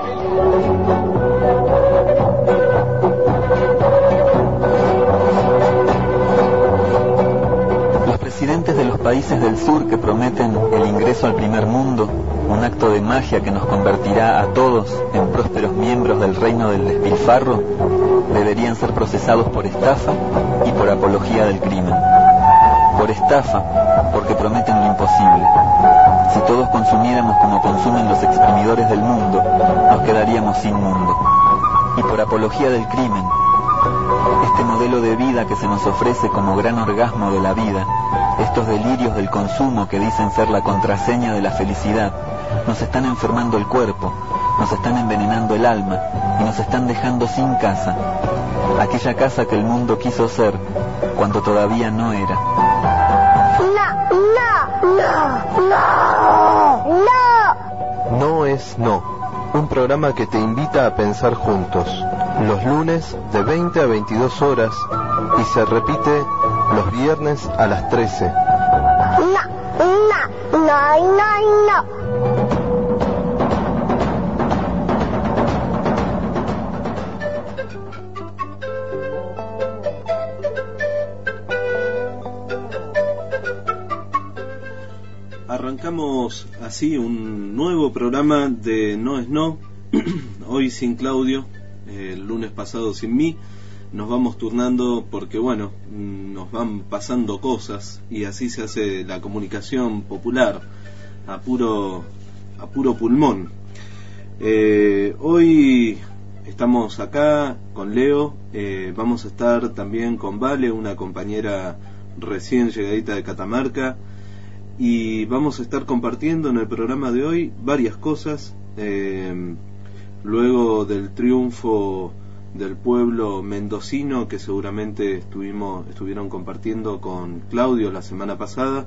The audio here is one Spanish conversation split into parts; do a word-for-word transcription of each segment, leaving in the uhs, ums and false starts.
Los presidentes de los países del sur que prometen el ingreso al primer mundo, un acto de magia que nos convertirá a todos en prósperos miembros del reino del despilfarro, deberían ser procesados por estafa y por apología del crimen. Por estafa, porque prometen lo imposible. Si todos consumiéramos como consumen los exprimidores del mundo, nos quedaríamos sin mundo. Y por apología del crimen, este modelo de vida que se nos ofrece como gran orgasmo de la vida, estos delirios del consumo que dicen ser la contraseña de la felicidad, nos están enfermando el cuerpo, nos están envenenando el alma y nos están dejando sin casa, aquella casa que el mundo quiso ser cuando todavía no era. No, no, no, no, no. No es no, un programa que te invita a pensar juntos, los lunes de veinte a veintidós horas y se repite los viernes a las trece. No, no, no, no, no. Arrancamos así un nuevo programa de No es No, hoy sin Claudio, el lunes pasado sin mí. Nos vamos turnando porque, bueno, nos van pasando cosas y así se hace la comunicación popular a puro, a puro pulmón. Eh, hoy estamos acá con Leo, eh, vamos a estar también con Vale, una compañera recién llegadita de Catamarca, y vamos a estar compartiendo en el programa de hoy varias cosas, eh, luego del triunfo del pueblo mendocino que seguramente estuvimos estuvieron compartiendo con Claudio la semana pasada,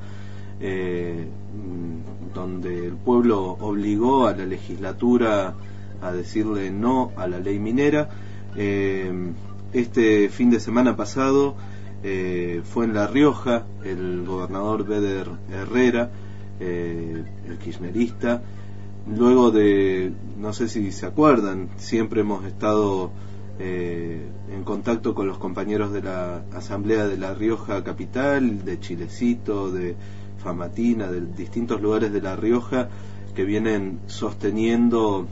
eh, donde el pueblo obligó a la legislatura a decirle no a la ley minera. Eh, este fin de semana pasado Eh, fue en La Rioja el gobernador Beder Herrera, eh, el kirchnerista, luego de, no sé si se acuerdan, siempre hemos estado eh, en contacto con los compañeros de la Asamblea de La Rioja Capital, de Chilecito, de Famatina, de distintos lugares de La Rioja que vienen sosteniendo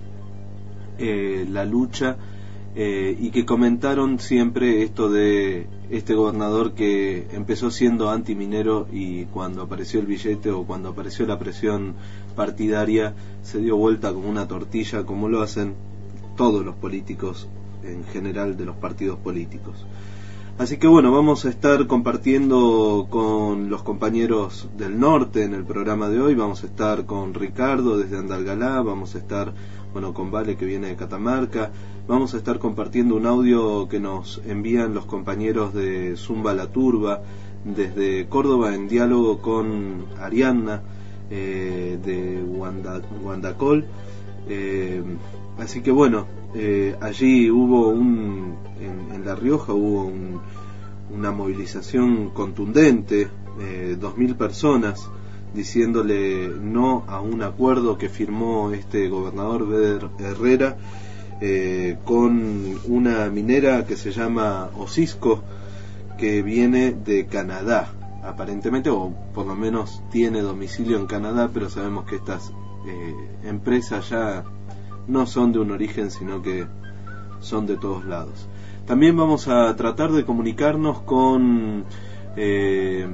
eh, la lucha. Eh, y que comentaron siempre esto de este gobernador que empezó siendo antiminero y cuando apareció el billete o cuando apareció la presión partidaria se dio vuelta como una tortilla, como lo hacen todos los políticos en general de los partidos políticos. Así que bueno, vamos a estar compartiendo con los compañeros del norte en el programa de hoy. Vamos a estar con Ricardo desde Andalgalá, vamos a estar bueno con Vale que viene de Catamarca. Vamos a estar compartiendo un audio que nos envían los compañeros de Zumba La Turba desde Córdoba en diálogo con Arianna eh, de Wanda, Wandacol. Eh, así que bueno, eh, allí hubo un, en, en La Rioja hubo un, una movilización contundente, eh, dos mil personas diciéndole no a un acuerdo que firmó este gobernador Beder Herrera Eh, con una minera que se llama Osisco, que viene de Canadá, aparentemente, o por lo menos tiene domicilio en Canadá, pero sabemos que estas eh, empresas ya no son de un origen, sino que son de todos lados. También vamos a tratar de comunicarnos con eh,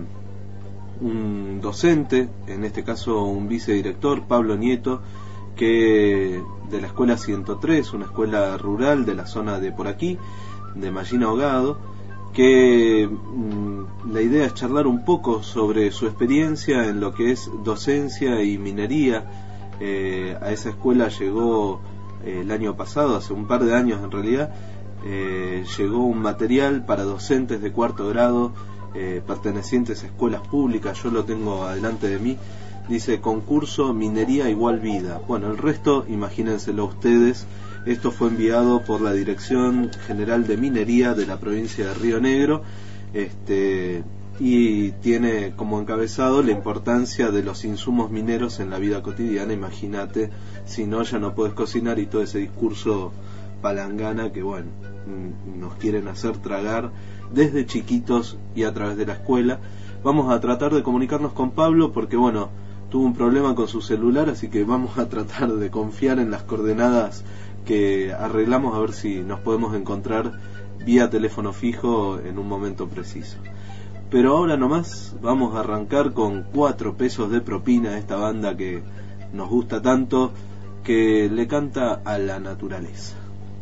un docente, en este caso un vicedirector, Pablo Nieto, que de la escuela ciento tres, una escuela rural de la zona de por aquí, de Mallina Ahogado, que mmm, la idea es charlar un poco sobre su experiencia en lo que es docencia y minería. Eh, a esa escuela llegó eh, el año pasado, hace un par de años en realidad, eh, llegó un material para docentes de cuarto grado eh, pertenecientes a escuelas públicas. Yo lo tengo adelante de mí. Dice concurso minería igual vida. Bueno, el resto imagínenselo ustedes. Esto fue enviado por la Dirección General de Minería de la provincia de Río Negro, este, y tiene como encabezado la importancia de los insumos mineros en la vida cotidiana. Imagínate, si no, ya no podés cocinar, y todo ese discurso palangana que, bueno, nos quieren hacer tragar desde chiquitos y a través de la escuela. Vamos a tratar de comunicarnos con Pablo porque, bueno, tuvo un problema con su celular, así que vamos a tratar de confiar en las coordenadas que arreglamos, a ver si nos podemos encontrar vía teléfono fijo en un momento preciso. Pero ahora nomás vamos a arrancar con cuatro pesos de propina a esta banda que nos gusta tanto, que le canta a la naturaleza.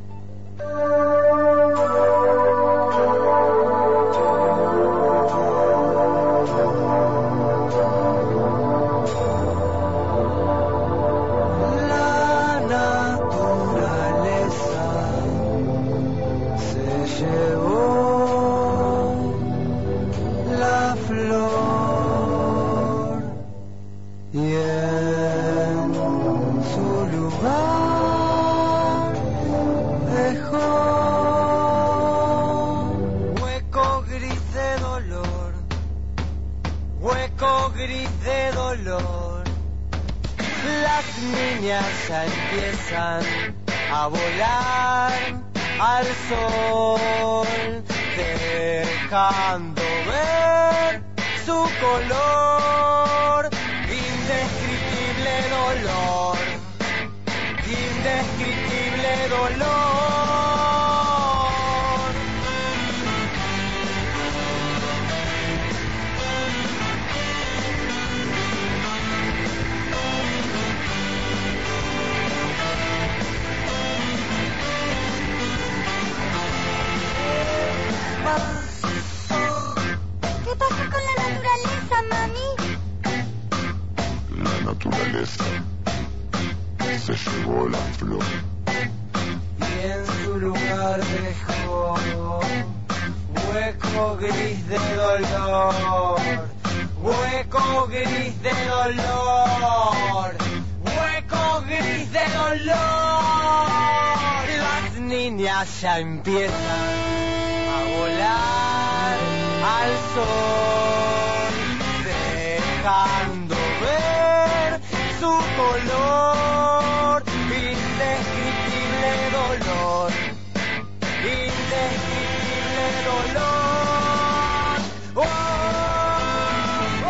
Ya empiezan a volar al sol, dejando ver su color, indescriptible dolor, indescriptible dolor. ¿Qué pasó con la naturaleza, mami? La naturaleza se llevó la flor y en su lugar dejó hueco gris de dolor, hueco gris de dolor, hueco gris de dolor. Las niñas ya empiezan a volar al sol, dejando ver su color, indescriptible dolor, indescriptible dolor. Oh, oh, oh,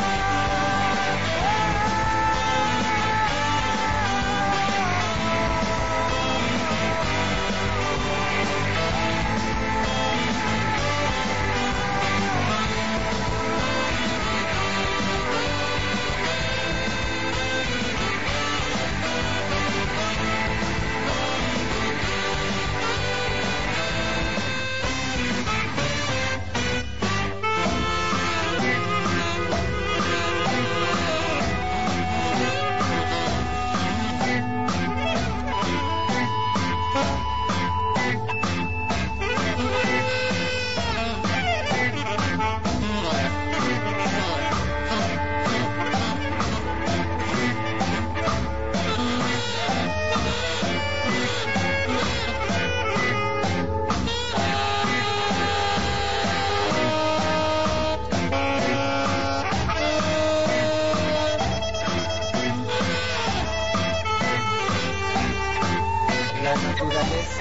la naturaleza.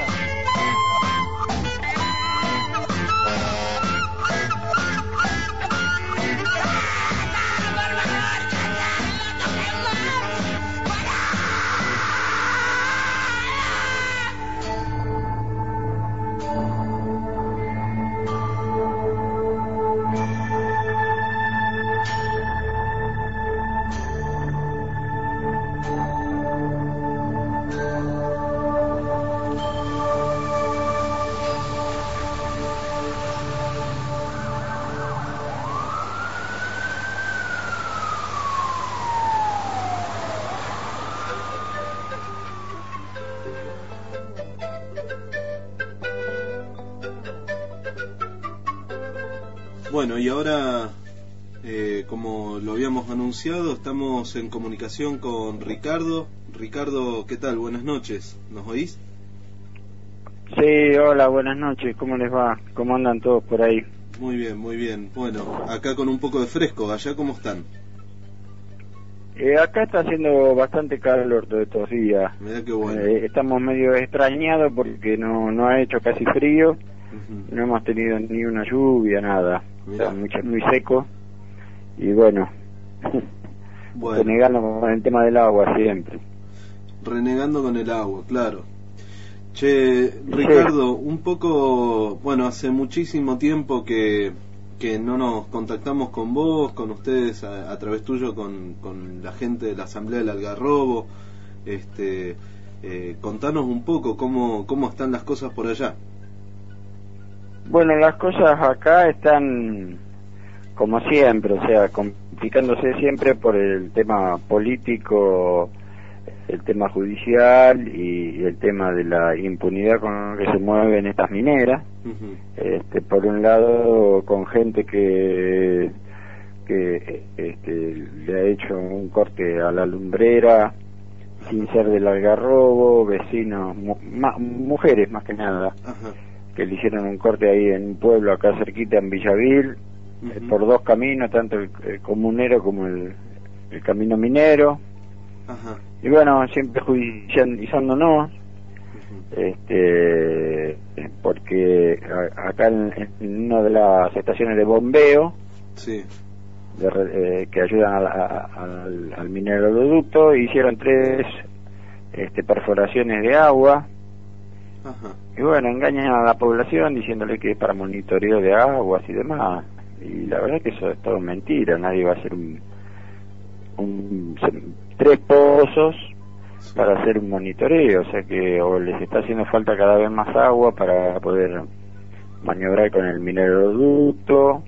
Bueno, y ahora, eh, como lo habíamos anunciado, estamos en comunicación con Ricardo. Ricardo, ¿qué tal? Buenas noches, ¿nos oís? Sí, hola, buenas noches, ¿cómo les va? ¿Cómo andan todos por ahí? Muy bien, muy bien. Bueno, acá con un poco de fresco, ¿allá cómo están? Eh, acá está haciendo bastante calor todos estos días. Mirá qué bueno. Eh, estamos medio extrañados porque no, no ha hecho casi frío, Uh-huh. no hemos tenido ni una lluvia, nada. Mirá. Está muy, muy seco y bueno, Bueno, renegando con el tema del agua siempre. renegando con el agua, claro. Che, Ricardo, un poco, bueno, hace muchísimo tiempo que, que no nos contactamos con vos, con ustedes, a, a través tuyo, con, con la gente de la Asamblea del Algarrobo. Este, eh, contanos un poco cómo, cómo están las cosas por allá. Bueno, las cosas acá están como siempre, o sea, complicándose siempre por el tema político, el tema judicial y, y el tema de la impunidad con que se mueven estas mineras. Uh-huh. Este, por un lado, con gente que que este, le ha hecho un corte a la lumbrera sin ser del Algarrobo, vecinos, mu ma mujeres más que nada. Ajá. Que le hicieron un corte ahí en un pueblo acá cerquita en Villavil, Uh-huh. eh, por dos caminos, tanto el, el comunero como el, el camino minero. Ajá. Y bueno, siempre judicializándonos, Uh-huh. este, porque a, acá en, en una de las estaciones de bombeo, Sí. de, eh, que ayudan a, a, al, al mineroducto, hicieron tres este, perforaciones de agua. Ajá. Y bueno, engañan a la población diciéndole que es para monitoreo de aguas y demás. Y la verdad que eso es todo mentira. Nadie va a hacer un, un tres pozos Sí. para hacer un monitoreo. O sea que o les está haciendo falta cada vez más agua para poder maniobrar con el mineroducto.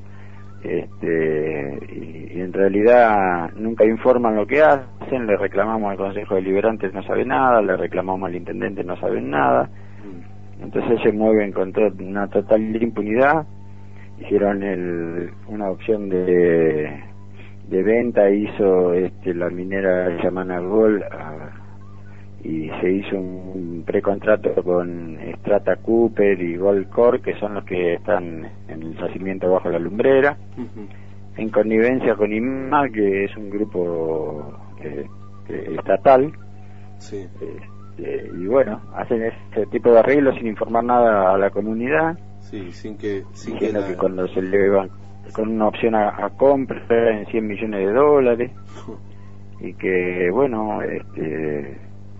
Este, y, y en realidad nunca informan lo que hacen. Le reclamamos al Consejo Deliberante, no sabe nada. Le reclamamos al Intendente, no saben nada. Entonces se mueven con to una total impunidad. Hicieron el, una opción de, de venta, hizo este, la minera Yamana Gold a, y se hizo un precontrato con Strata Cooper y Gold Core, que son los que están en el yacimiento bajo la lumbrera, Uh-huh. en connivencia con I M A, que es un grupo eh, eh, estatal. Sí. Eh, y bueno, hacen ese tipo de arreglos sin informar nada a la comunidad, Sí, sin que, sin que, diciendo la... que cuando se le van con una opción a, a compra en cien millones de dólares, y que bueno, este,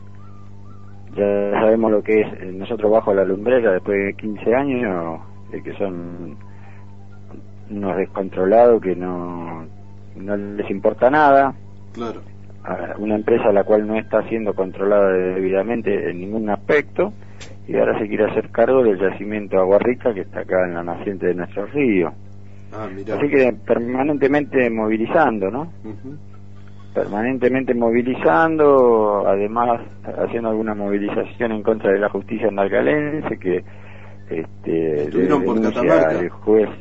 ya sabemos lo que es nosotros bajo la lumbrera después de quince años, de que son unos descontrolados que no, no les importa nada. Claro. A una empresa a la cual no está siendo controlada debidamente en ningún aspecto, y ahora se quiere hacer cargo del yacimiento Agua Rica que está acá en la naciente de nuestro río. Ah, mirá. Así que permanentemente movilizando, ¿no? Uh-huh. Permanentemente movilizando, además haciendo alguna movilización en contra de la justicia andalgalense que este, ¿Estuvieron por denuncia Catamarca? el juez.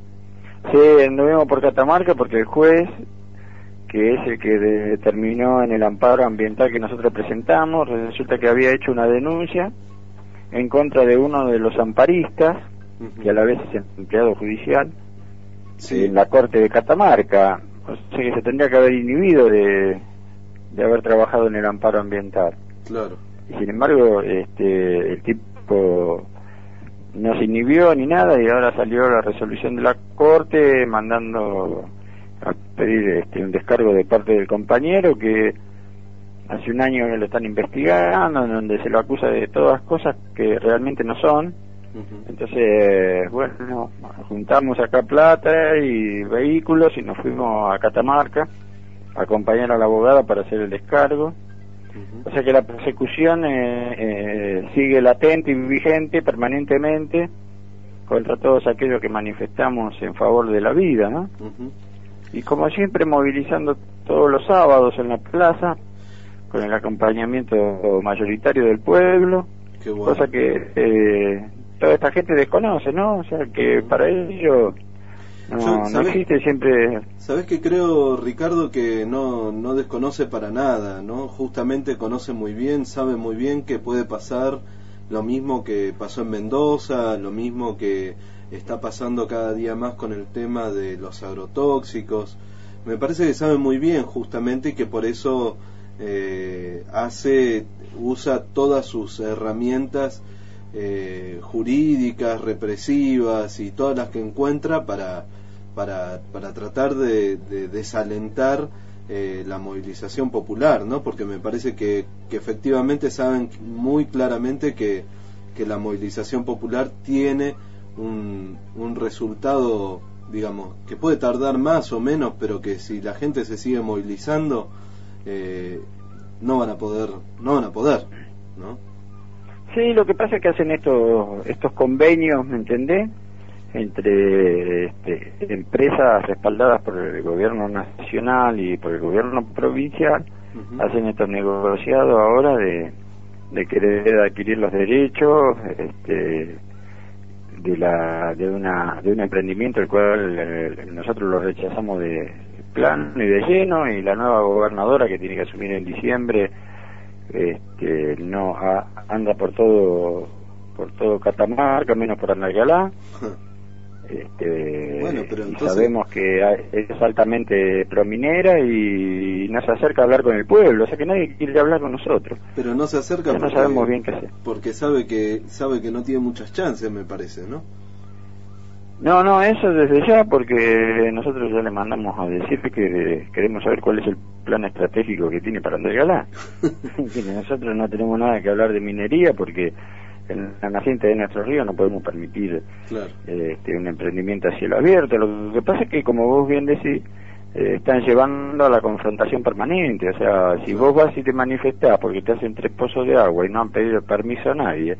Sí, anduvimos por Catamarca porque el juez, que es el que determinó en el amparo ambiental que nosotros presentamos, resulta que había hecho una denuncia en contra de uno de los amparistas, Uh-huh. que a la vez es empleado judicial, Sí. en la corte de Catamarca. O sea que se tendría que haber inhibido de, de haber trabajado en el amparo ambiental. Claro. Y sin embargo, este, el tipo no se inhibió ni nada, y ahora salió la resolución de la corte mandando a pedir este, un descargo de parte del compañero, que hace un año que lo están investigando, en donde se lo acusa de todas cosas que realmente no son. Uh-huh. Entonces, bueno, juntamos acá plata y vehículos y nos fuimos a Catamarca a acompañar a la abogada para hacer el descargo. Uh-huh. O sea que la persecución eh, eh, sigue latente y vigente permanentemente contra todos aquellos que manifestamos en favor de la vida, ¿no? Uh-huh. Y como siempre, movilizando todos los sábados en la plaza con el acompañamiento mayoritario del pueblo. Qué bueno. Cosa que eh, toda esta gente desconoce, ¿no? O sea que para ellos no, Yo, no ¿sabés? existe siempre. ¿Sabés que creo, Ricardo, que no, no desconoce para nada, ¿no? Justamente conoce muy bien, sabe muy bien que puede pasar lo mismo que pasó en Mendoza, lo mismo que está pasando cada día más con el tema de los agrotóxicos. Me parece que sabe muy bien justamente y que por eso eh, hace, usa todas sus herramientas eh, jurídicas, represivas y todas las que encuentra para, para, para tratar de, de desalentar eh, la movilización popular, ¿no? Porque me parece que, que efectivamente saben muy claramente que, que la movilización popular tiene un, un resultado, digamos, que puede tardar más o menos, pero que si la gente se sigue movilizando, eh, no van a poder, no van a poder, ¿no? Sí, lo que pasa es que hacen estos estos convenios, ¿me entendés? Entre este, empresas respaldadas por el gobierno nacional y por el gobierno provincial, uh-huh. hacen estos negociados ahora de, de querer adquirir los derechos, este, de la de una de un emprendimiento el cual eh, nosotros lo rechazamos de plano y de lleno, y la nueva gobernadora que tiene que asumir en diciembre este no a, anda por todo por todo Catamarca, menos por Andalgalá. Este, bueno, pero entonces... sabemos que es altamente prominera y no se acerca a hablar con el pueblo, o sea que nadie quiere hablar con nosotros. Pero no se acerca porque, no sabemos bien qué hacer. Porque sabe que sabe que no tiene muchas chances, me parece, ¿no? No, no, eso desde ya, porque nosotros ya le mandamos a decir que queremos saber cuál es el plan estratégico que tiene para Andalgalá. Que nosotros no tenemos nada que hablar de minería porque en la naciente de nuestro río no podemos permitir claro. este, un emprendimiento a cielo abierto. Lo que pasa es que, como vos bien decís, eh, están llevando a la confrontación permanente. O sea, si vos vas y te manifestás porque te hacen tres pozos de agua y no han pedido permiso a nadie,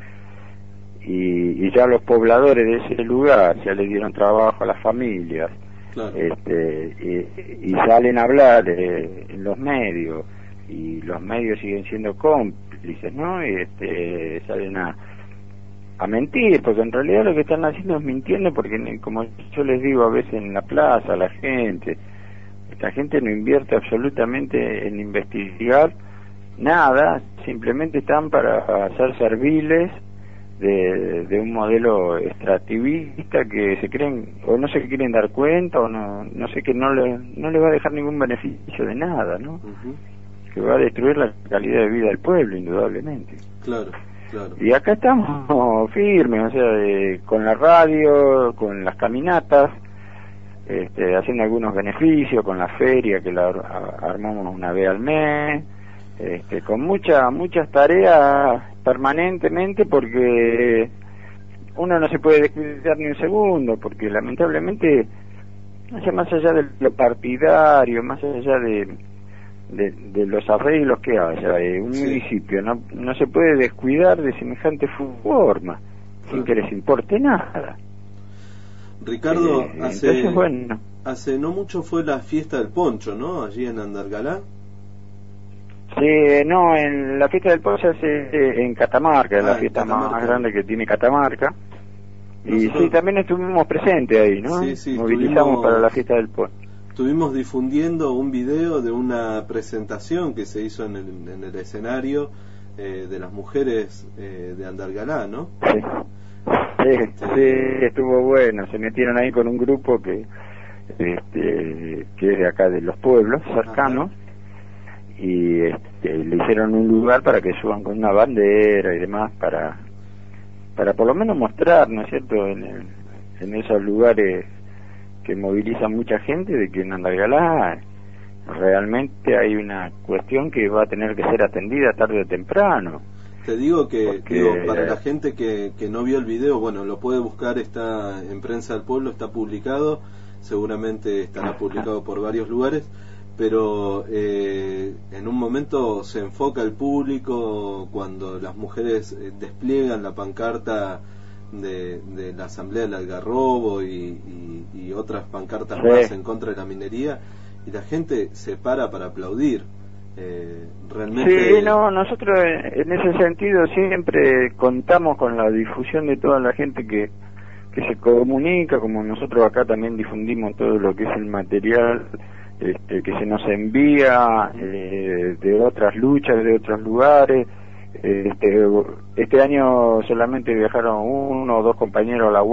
y, y ya los pobladores de ese lugar ya le dieron trabajo a las familias, claro. este, y, y salen a hablar eh, en los medios, y los medios siguen siendo cómplices, ¿no? Y este, salen a a mentir, porque en realidad lo que están haciendo es mintiendo, porque como yo les digo a veces en la plaza a la gente, esta gente no invierte absolutamente en investigar nada, simplemente están para hacer serviles de, de un modelo extractivista que se creen, o no se quieren dar cuenta, o no no sé, que no le, no le va a dejar ningún beneficio de nada, ¿no? Uh-huh. Que va a destruir la calidad de vida del pueblo, indudablemente. Claro. Claro. Y acá estamos firmes, o sea, de, con la radio, con las caminatas, este, haciendo algunos beneficios, con la feria que la a, armamos una vez al mes, este, con muchas muchas tareas permanentemente, porque uno no se puede descuidar ni un segundo, porque lamentablemente, o sea, más allá de lo partidario, más allá de De, de los arreglos que haya, eh, un sí. municipio no no se puede descuidar de semejante forma, sí. sin que les importe nada. Ricardo, eh, hace, entonces, bueno. hace no mucho fue la fiesta del poncho, ¿no? Allí en Andalgalá. Sí, no, en la fiesta del poncho se hace en Catamarca, ah, la fiesta Catamarca. más grande que tiene Catamarca. Nosotros... Y sí, también estuvimos presentes ahí, ¿no? Sí, sí, movilizamos estuvimos... para la fiesta del poncho. Estuvimos difundiendo un video de una presentación que se hizo en el, en el escenario eh, de las mujeres eh, de Andalgalá, ¿no? Sí. Sí, este... sí, estuvo bueno. Se metieron ahí con un grupo que este, que es de acá de los pueblos cercanos. Ajá. Y este, le hicieron un lugar para que suban con una bandera y demás para para por lo menos mostrar, ¿no es cierto?, en, el, en esos lugares que moviliza mucha gente, de que en Andalgalá realmente hay una cuestión que va a tener que ser atendida tarde o temprano. Te digo que Porque... digo, para la gente que, que no vio el video, bueno, lo puede buscar, está en Prensa del Pueblo, está publicado, seguramente estará publicado por varios lugares, pero eh, en un momento se enfoca el público cuando las mujeres eh, despliegan la pancarta De, de la Asamblea del Algarrobo y, y, y otras pancartas sí. más en contra de la minería, y la gente se para para aplaudir. Eh, realmente. Sí, no, nosotros en ese sentido siempre contamos con la difusión de toda la gente que, que se comunica, como nosotros acá también difundimos todo lo que es el material este, que se nos envía eh, de otras luchas, de otros lugares. Este, este año solamente viajaron uno o dos compañeros a la U A C,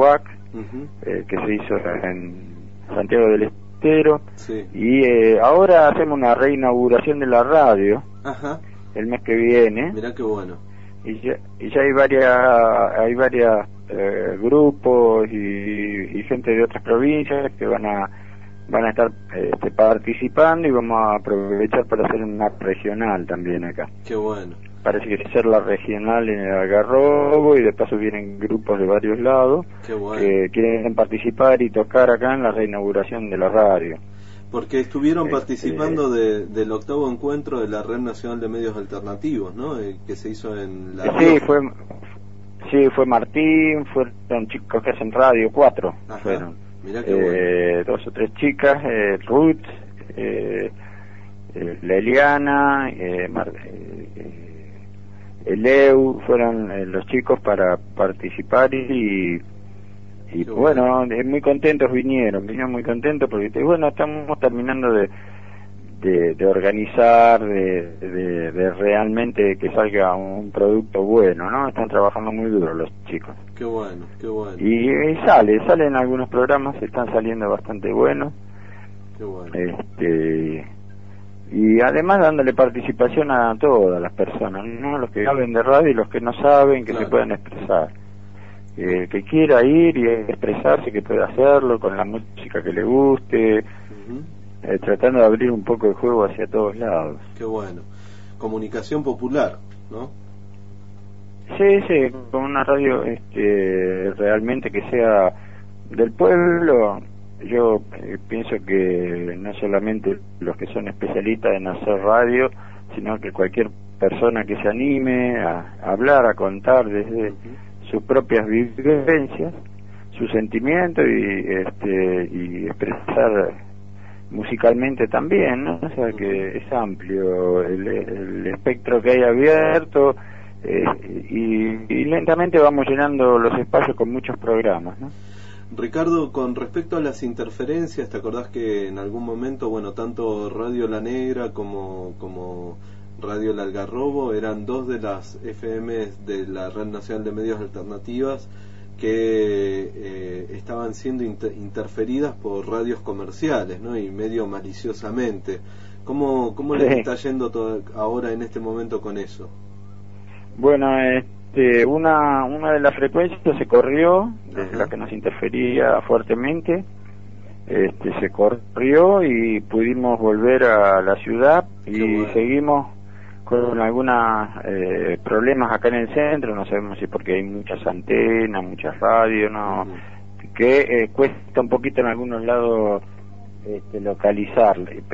uh-huh. eh, que se hizo en Santiago del Estero, sí. y eh, ahora hacemos una reinauguración de la radio. Ajá. El mes que viene. Mirá qué bueno. Y ya, y ya hay varias, hay varias eh, grupos y, y gente de otras provincias que van a van a estar este, participando, y vamos a aprovechar para hacer una regional también acá. Qué bueno. Parece que va a ser la regional en el Algarrobo, y de paso vienen grupos de varios lados. Qué bueno. Que quieren participar y tocar acá en la reinauguración de la radio. Porque estuvieron este... participando de, del octavo encuentro de la Red Nacional de Medios Alternativos, ¿no? Eh, que se hizo en la... Sí, fue, sí, fue Martín, fueron chicos que hacen radio, cuatro. Ajá. Fueron. Mirá qué eh, bueno. Dos o tres chicas, eh, Ruth, eh, eh, Leliana, eh, Mar, eh, Eleu, fueron eh, los chicos para participar, y, y bueno, bueno, muy contentos vinieron, vinieron muy contentos porque bueno, estamos terminando de de, de organizar, de, de, de realmente que salga un producto bueno, ¿no? Están trabajando muy duro los chicos. Qué bueno, qué bueno. Y, y sale, salen algunos programas, están saliendo bastante buenos. Qué bueno. Este, y además dándole participación a todas las personas, ¿no? Los que saben de radio y los que no saben, que claro. se puedan expresar. Eh, que quiera ir y expresarse, que pueda hacerlo con la música que le guste. Uh-huh. Eh, tratando de abrir un poco el juego hacia todos lados. Qué bueno. Comunicación popular, ¿no? Sí, sí, con una radio este, realmente que sea del pueblo. Yo eh, pienso que no solamente los que son especialistas en hacer radio, sino que cualquier persona que se anime a, a hablar, a contar desde uh-huh. sus propias vivencias, sus sentimientos, y, este, y expresar musicalmente también, ¿no? O sea que es amplio el, el espectro que hay abierto, eh, y, y lentamente vamos llenando los espacios con muchos programas, ¿no? Ricardo, con respecto a las interferencias, ¿te acordás que en algún momento, bueno, tanto Radio La Negra como, como Radio El Algarrobo eran dos de las F Ms de la Red Nacional de Medios Alternativas que eh, estaban siendo inter- interferidas por radios comerciales, ¿no? Y medio maliciosamente. ¿Cómo, cómo sí. les está yendo todo ahora en este momento con eso? Bueno, este, una una de las frecuencias se corrió, desde la que nos interfería fuertemente, este, se corrió y pudimos volver a la ciudad. Qué y bueno. Seguimos con algunos eh, problemas acá en el centro, no sabemos si porque hay muchas antenas, muchas radios, no, uh-huh. que eh, cuesta un poquito en algunos lados este, localizar,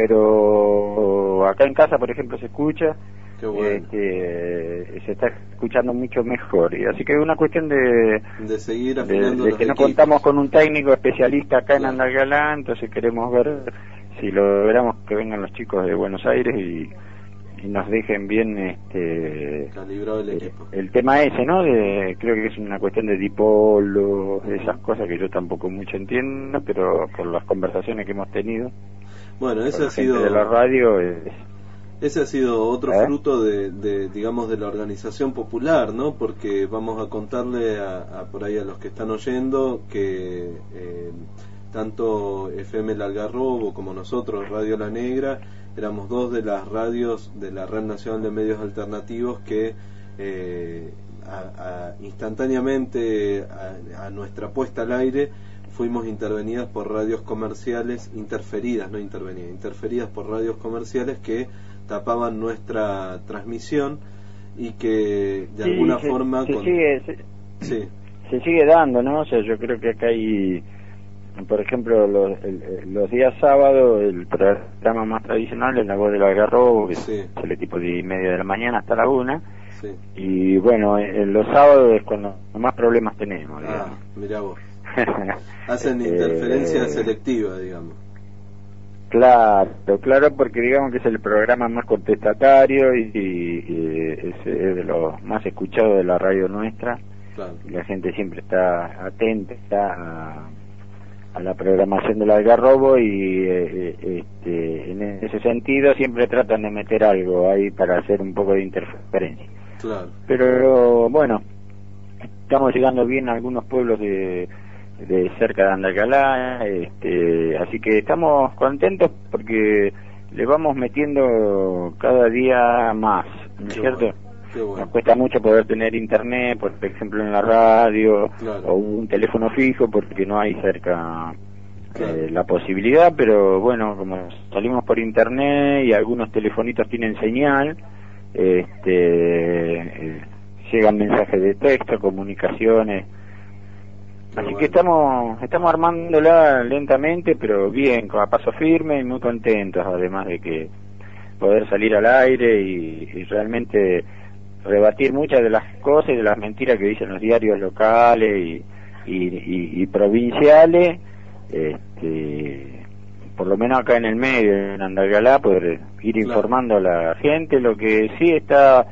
pero acá en casa, por ejemplo, se escucha. Qué bueno. Este, se está escuchando mucho mejor, y así que es una cuestión de de seguir afinando de, de que no equipos. Contamos con un técnico especialista acá claro. en Andalgalá, entonces queremos ver si logramos que vengan los chicos de Buenos Aires y y nos dejen bien este calibrado el equipo. El, el tema ese, ¿no? De, creo que es una cuestión de dipolo, de esas cosas que yo tampoco mucho entiendo, pero por las conversaciones que hemos tenido. Bueno, ese ha sido de la radio es, ese ha sido otro ¿eh? fruto de, de, digamos, de la organización popular, ¿no? Porque vamos a contarle a, a por ahí a los que están oyendo que eh, tanto F M El Algarrobo como nosotros, Radio La Negra, éramos dos de las radios de la Red Nacional de Medios Alternativos que eh, a, a, instantáneamente a, a nuestra puesta al aire fuimos intervenidas por radios comerciales, interferidas, no intervenidas, interferidas por radios comerciales que tapaban nuestra transmisión y que de sí, alguna se, forma... Se, con... sigue, se, sí. se sigue dando, ¿no? O sea, yo creo que acá hay... Por ejemplo, los, el, los días sábados, el programa más tradicional es La Voz del Algarrobo, que sí. es el tipo de media de la mañana hasta la una. Sí. Y bueno, en los sábados es cuando más problemas tenemos. Ah, digamos. mirá vos. Hacen interferencia eh, selectiva, digamos. Claro, claro, porque digamos que es el programa más contestatario y, y, y es, es de los más escuchados de la radio nuestra. Claro. Y la gente siempre está atenta, está a, a la programación del Algarrobo y eh, este, en ese sentido siempre tratan de meter algo ahí para hacer un poco de interferencia. Claro. Pero bueno, estamos llegando bien a algunos pueblos de, de cerca de Andalgalá, este, así que estamos contentos porque le vamos metiendo cada día más, ¿no es cierto? Bueno, qué bueno. Nos cuesta mucho poder tener internet, por ejemplo en la radio, claro. o un teléfono fijo porque no hay cerca claro. eh, la posibilidad, pero bueno, como salimos por internet y algunos telefonitos tienen señal, este, eh, llegan mensajes de texto, comunicaciones. Qué Así bueno. que estamos estamos armándola lentamente, pero bien, a paso firme y muy contentos, además de que poder salir al aire y, y realmente rebatir muchas de las cosas y de las mentiras que dicen los diarios locales y, y, y, y provinciales, este, por lo menos acá en el medio, en Andalgalá, poder ir Claro. informando a la gente. Lo que sí está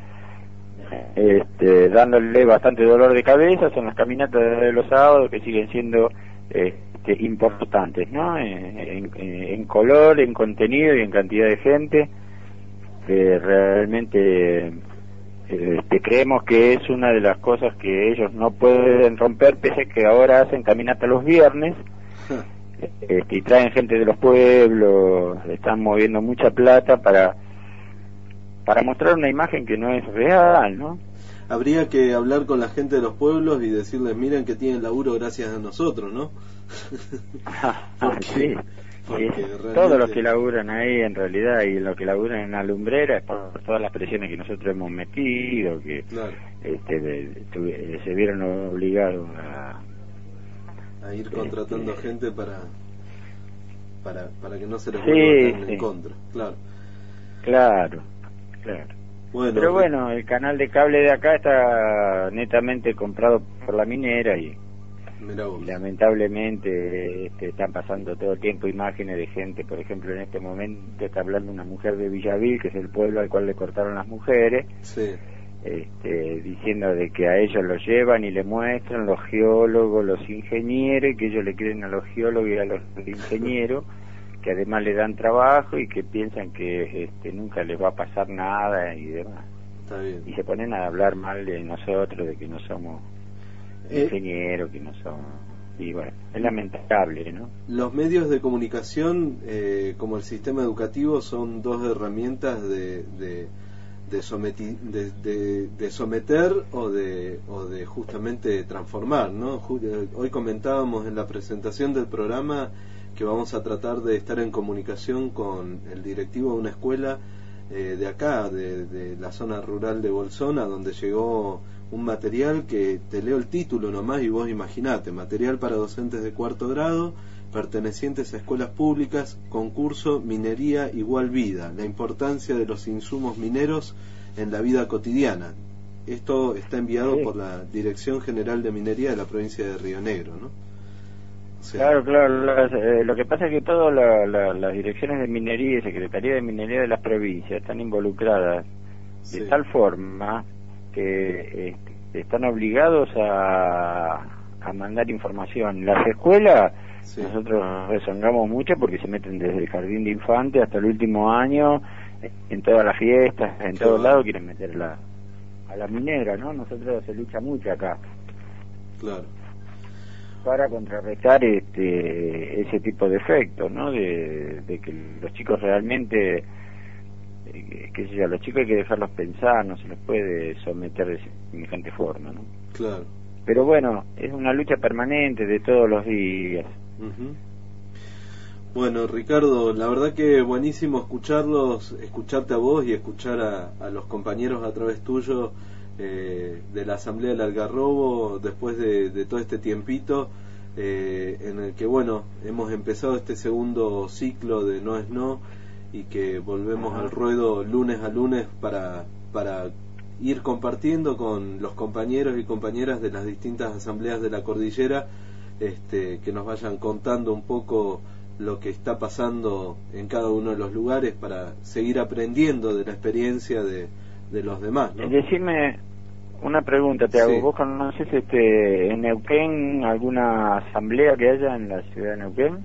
Este, dándole bastante dolor de cabeza son las caminatas de los sábados, que siguen siendo este, importantes, ¿no? En, en, en color, en contenido y en cantidad de gente. Eh, realmente este, creemos que es una de las cosas que ellos no pueden romper, pese a que ahora hacen caminata los viernes. Este, y traen gente de los pueblos, están moviendo mucha plata para para mostrar una imagen que no es real, ¿no? Habría que hablar con la gente de los pueblos y decirles, miren que tienen laburo gracias a nosotros, ¿no? Porque, sí, porque sí. realmente... Todos los que laburan ahí en realidad y los que laburan en la lumbrera es por todas las presiones que nosotros hemos metido, que Claro. este, de, de, se vieron obligados a, a ir contratando este, gente para, para para que no se les Sí, vuelva tan sí. en contra, claro. Claro, claro. Bueno, Pero bueno, el canal de cable de acá está netamente comprado por la minera y, mirá vos. y lamentablemente este, están pasando todo el tiempo imágenes de gente. Por ejemplo, en este momento está hablando una mujer de Villavil, que es el pueblo al cual le cortaron las mujeres, Sí, este, diciendo de que a ellos los llevan y le muestran los geólogos, los ingenieros, y que ellos le creen a los geólogos y a los ingenieros, que además le dan trabajo y que piensan que este, nunca les va a pasar nada y demás. está bien. Y se ponen a hablar mal de nosotros, de que no somos Eh, ingenieros, que no somos... Y bueno, es lamentable, ¿no? Los medios de comunicación, eh, como el sistema educativo, son dos herramientas de de, de, someti- de, de, de someter o de o de justamente transformar, ¿no? Ju- eh, Hoy comentábamos en la presentación del programa que vamos a tratar de estar en comunicación con el directivo de una escuela eh, de acá, de, de la zona rural de Bolsona, donde llegó un material que te leo el título nomás y vos imaginate: material para docentes de cuarto grado pertenecientes a escuelas públicas, concurso Minería Igual Vida, la importancia de los insumos mineros en la vida cotidiana. Esto está enviado Sí. por la Dirección General de Minería de la provincia de Río Negro, ¿no? O sea, Claro, claro. Las, eh, lo que pasa es que todas la, la, las direcciones de minería y Secretaría de Minería de las provincias están involucradas de sí. tal forma que este, están obligados a, a mandar información. Las escuelas, Sí. nosotros rezongamos mucho porque se meten desde el jardín de infantes hasta el último año, en todas las fiestas, en Qué todos bueno. lados quieren meter la, a la minera, ¿no? Nosotros se lucha mucho acá Claro. para contrarrestar este ese tipo de efectos, ¿no? De, de que los chicos realmente, eh, qué sé yo, a los chicos hay que dejarlos pensar, no se los puede someter de semejante forma, ¿no? Claro. Pero bueno, es una lucha permanente de todos los días. Ujú. Bueno, Ricardo, la verdad que buenísimo escucharlos, escucharte a vos y escuchar a, a los compañeros a través tuyo eh, de la Asamblea del Algarrobo después de, de todo este tiempito eh, en el que, bueno, hemos empezado este segundo ciclo de No es No y que volvemos al ruedo lunes a lunes para, para ir compartiendo con los compañeros y compañeras de las distintas asambleas de la cordillera, este, que nos vayan contando un poco lo que está pasando en cada uno de los lugares para seguir aprendiendo de la experiencia de, de los demás, ¿no? Decime una pregunta, te hago. Sí. ¿Vos conoces este, en Neuquén alguna asamblea que haya en la ciudad de Neuquén?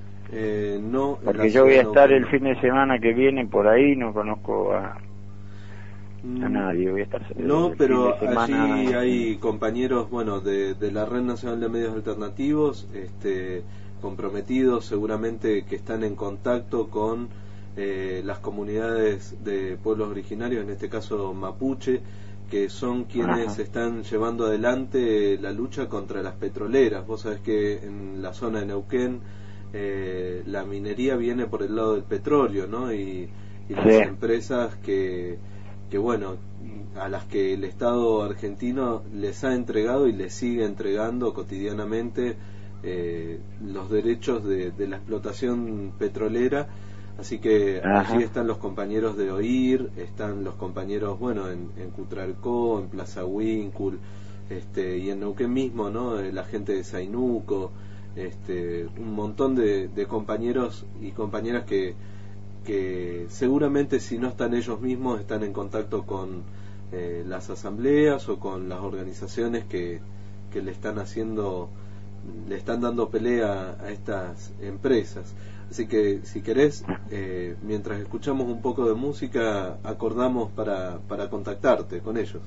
Eh, no, en Porque la yo voy a ciudad estar de el Neuquén. fin de semana que viene por ahí, no conozco a... a nadie. Voy a estar no, pero semana... allí hay compañeros, bueno, de, de la Red Nacional de Medios Alternativos, este, comprometidos, seguramente que están en contacto con eh, las comunidades de pueblos originarios, en este caso mapuche, que son quienes Ajá. están llevando adelante la lucha contra las petroleras. Vos sabés que en la zona de Neuquén eh, la minería viene por el lado del petróleo, ¿no? Y, y las sí. empresas que, que, bueno, a las que el Estado argentino les ha entregado y les sigue entregando cotidianamente eh, los derechos de, de la explotación petrolera. Así que Ajá. allí están los compañeros de OIR, están los compañeros, bueno, en, en Cutralcó, en Plaza Huíncul, este, y en Neuquén mismo, ¿no? La gente de Zainuco, este, un montón de, de compañeros y compañeras que, que seguramente, si no están ellos mismos, están en contacto con eh, las asambleas o con las organizaciones que, que le están haciendo, le están dando pelea a estas empresas. Así que, si querés, eh, mientras escuchamos un poco de música, acordamos para, para contactarte con ellos.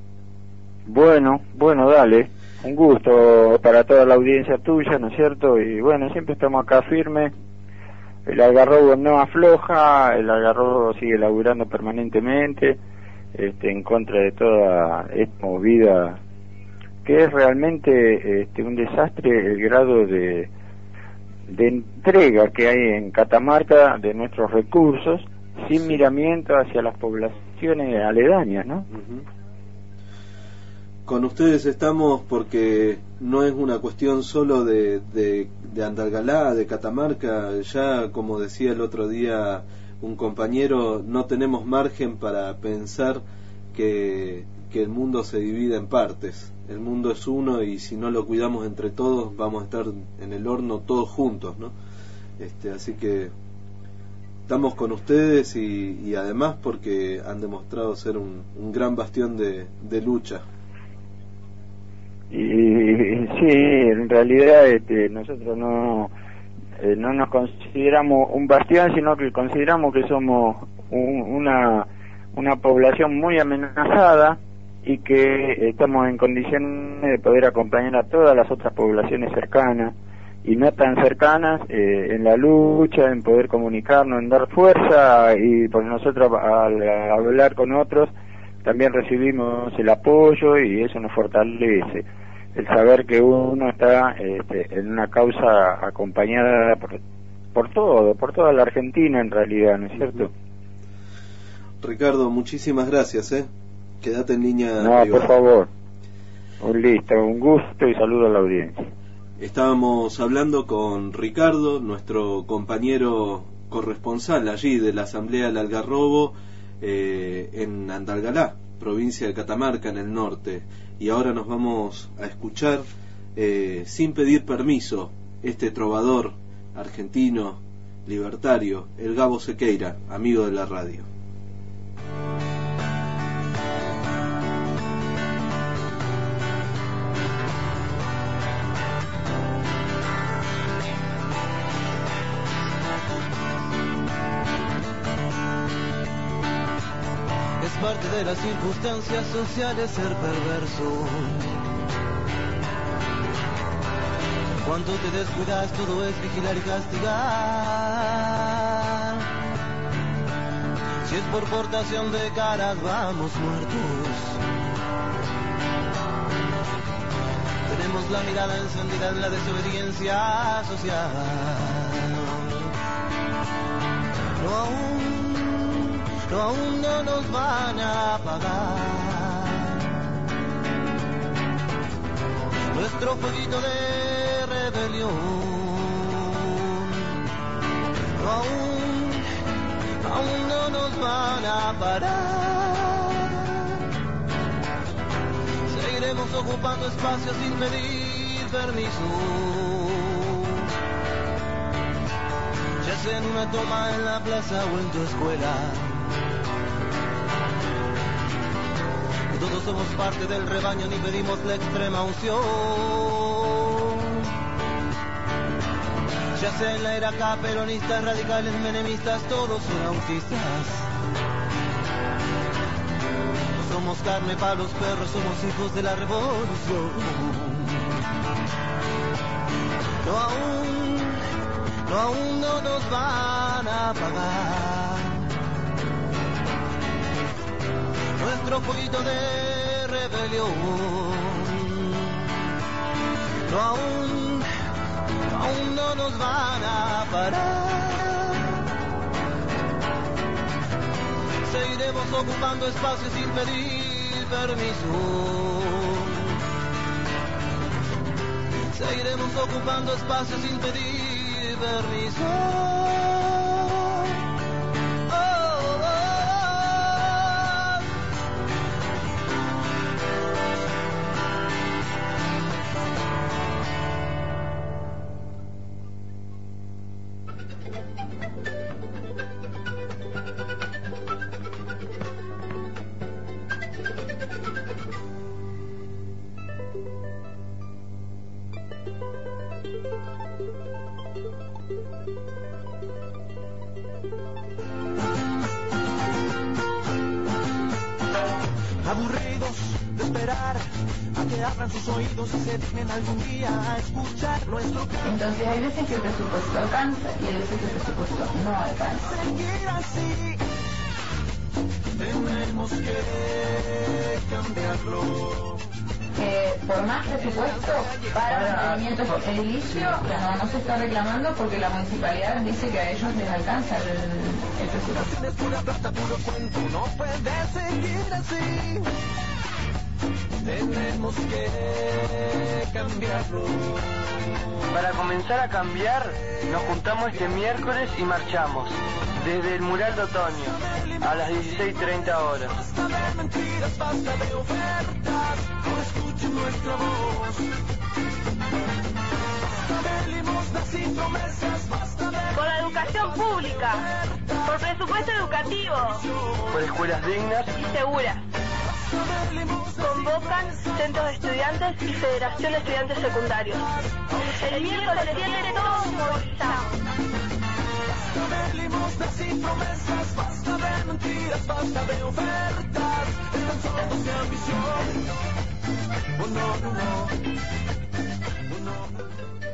Bueno, bueno, dale. Un gusto para toda la audiencia tuya, ¿no es cierto? Y bueno, siempre estamos acá firmes. El algarrobo no afloja, el algarrobo sigue laburando permanentemente este, en contra de toda esta movida, que es realmente este, un desastre el grado de... de entrega que hay en Catamarca de nuestros recursos sin miramiento hacia las poblaciones aledañas, ¿no? Uh-huh. Con ustedes estamos porque no es una cuestión solo de, de, de Andalgalá, de Catamarca. Ya, como decía el otro día un compañero, no tenemos margen para pensar que, que el mundo se divide en partes. El mundo es uno y si no lo cuidamos entre todos vamos a estar en el horno todos juntos, ¿no? Este, así que estamos con ustedes y, y además porque han demostrado ser un, un gran bastión de, de lucha. Y, y sí, en realidad este, nosotros no eh, no nos consideramos un bastión, sino que consideramos que somos un, una una población muy amenazada y que estamos en condiciones de poder acompañar a todas las otras poblaciones cercanas y no tan cercanas eh, en la lucha, en poder comunicarnos, en dar fuerza, y por nosotros al, al hablar con otros también recibimos el apoyo y eso nos fortalece, el saber que uno está este, en una causa acompañada por, por todo, por toda la Argentina en realidad, ¿no es cierto? Ricardo, muchísimas gracias, ¿eh? Quédate en línea. No, privada. Por favor. Un listo, un gusto y saludo a la audiencia. Estábamos hablando con Ricardo, nuestro compañero corresponsal allí de la Asamblea del Algarrobo, eh, en Andalgalá, provincia de Catamarca, en el norte. Y ahora nos vamos a escuchar, eh, sin pedir permiso, este trovador argentino, libertario, el Gabo Sequeira, amigo de la radio. Parte de las circunstancias sociales ser perverso. Cuando te descuidas todo es vigilar y castigar. Si es por portación de caras vamos muertos. Tenemos la mirada encendida en la desobediencia social. No aún No, aún no nos van a pagar nuestro fueguito de rebelión. No, aún, aún no nos van a parar. Seguiremos ocupando espacios sin pedir permiso, ya sea en una toma en la plaza o en tu escuela. Todos somos parte del rebaño, ni pedimos la extrema unción. Ya sea en la era acá, peronistas, radicales, menemistas, todos son autistas. somos carne para los perros, somos hijos de la revolución. No aún, no aún no nos van a pagar nuestro poquito de rebelión. No aún, no aún no nos van a parar. Seguiremos ocupando espacios sin pedir permiso. Seguiremos ocupando espacios sin pedir permiso. Oh, oh, oh. Aburridos de esperar a que abran sus oídos y se dignen algún día a escuchar nuestro canto. Entonces hay veces que el presupuesto alcanza y hay veces que el presupuesto no alcanza. Seguir así, tenemos que cambiarlo. Eh, por más presupuesto para mantenimiento edilicio no, no se está reclamando porque la municipalidad dice que a ellos les alcanza el, el presupuesto. Es pura plata, puro cuento, no puede seguir así. Tenemos que cambiarlo. Para comenzar a cambiar, nos juntamos este miércoles y marchamos desde el mural de otoño a las dieciséis treinta horas. Basta de mentiras, basta de ofertas, no escuchen nuestra voz. Basta de limosnas y promesas, basta de... Por la educación pública, por presupuesto educativo, por escuelas dignas y seguras. Convocan centros de estudiantes y Federación de Estudiantes Secundarios. El miércoles siete todos movilizamos. Basta de limosnas y promesas, basta de mentiras, basta de ofertas. Están sordos de ambición. Oh no, no, no. Oh no, no.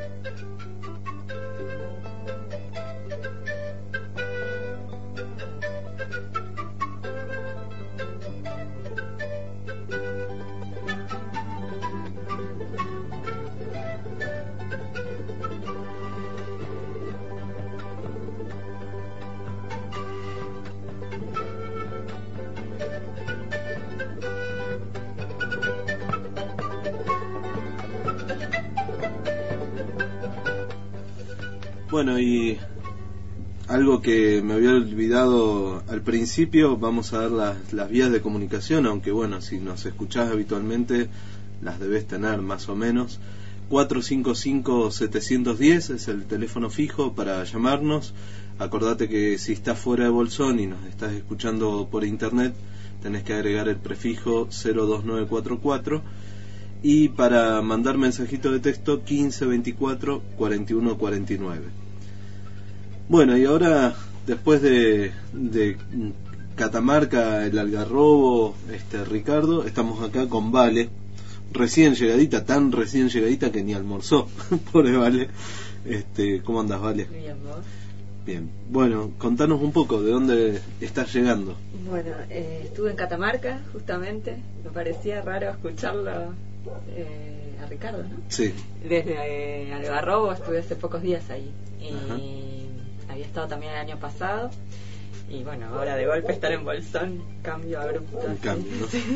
Bueno, y algo que me había olvidado al principio, vamos a ver las, las vías de comunicación, aunque bueno, si nos escuchás habitualmente las debes tener más o menos. Cuatro cinco cinco siete uno cero es el teléfono fijo para llamarnos. Acordate que si estás fuera de Bolsón y nos estás escuchando por internet, tenés que agregar el prefijo cero dos nueve cuatro cuatro. Y para mandar mensajito de texto quince veinticuatro cuarenta y uno cuarenta y nueve. Bueno, y ahora después de, de Catamarca, el Algarrobo, este Ricardo, estamos acá con Vale, recién llegadita, tan recién llegadita que ni almorzó. Pobre Vale. Este, ¿cómo andas, Vale? Bien, ¿vos? Bien. Bueno, contanos un poco de dónde estás llegando. Bueno, eh, estuve en Catamarca, justamente. Me parecía raro escucharlo eh, a Ricardo, ¿no? Sí. Desde eh, Algarrobo estuve hace pocos días ahí. Y Ajá. había estado también el año pasado. Y bueno, ahora de golpe estar en Bolsón, cambio abrupto. Un cambio, ¿no? Sí.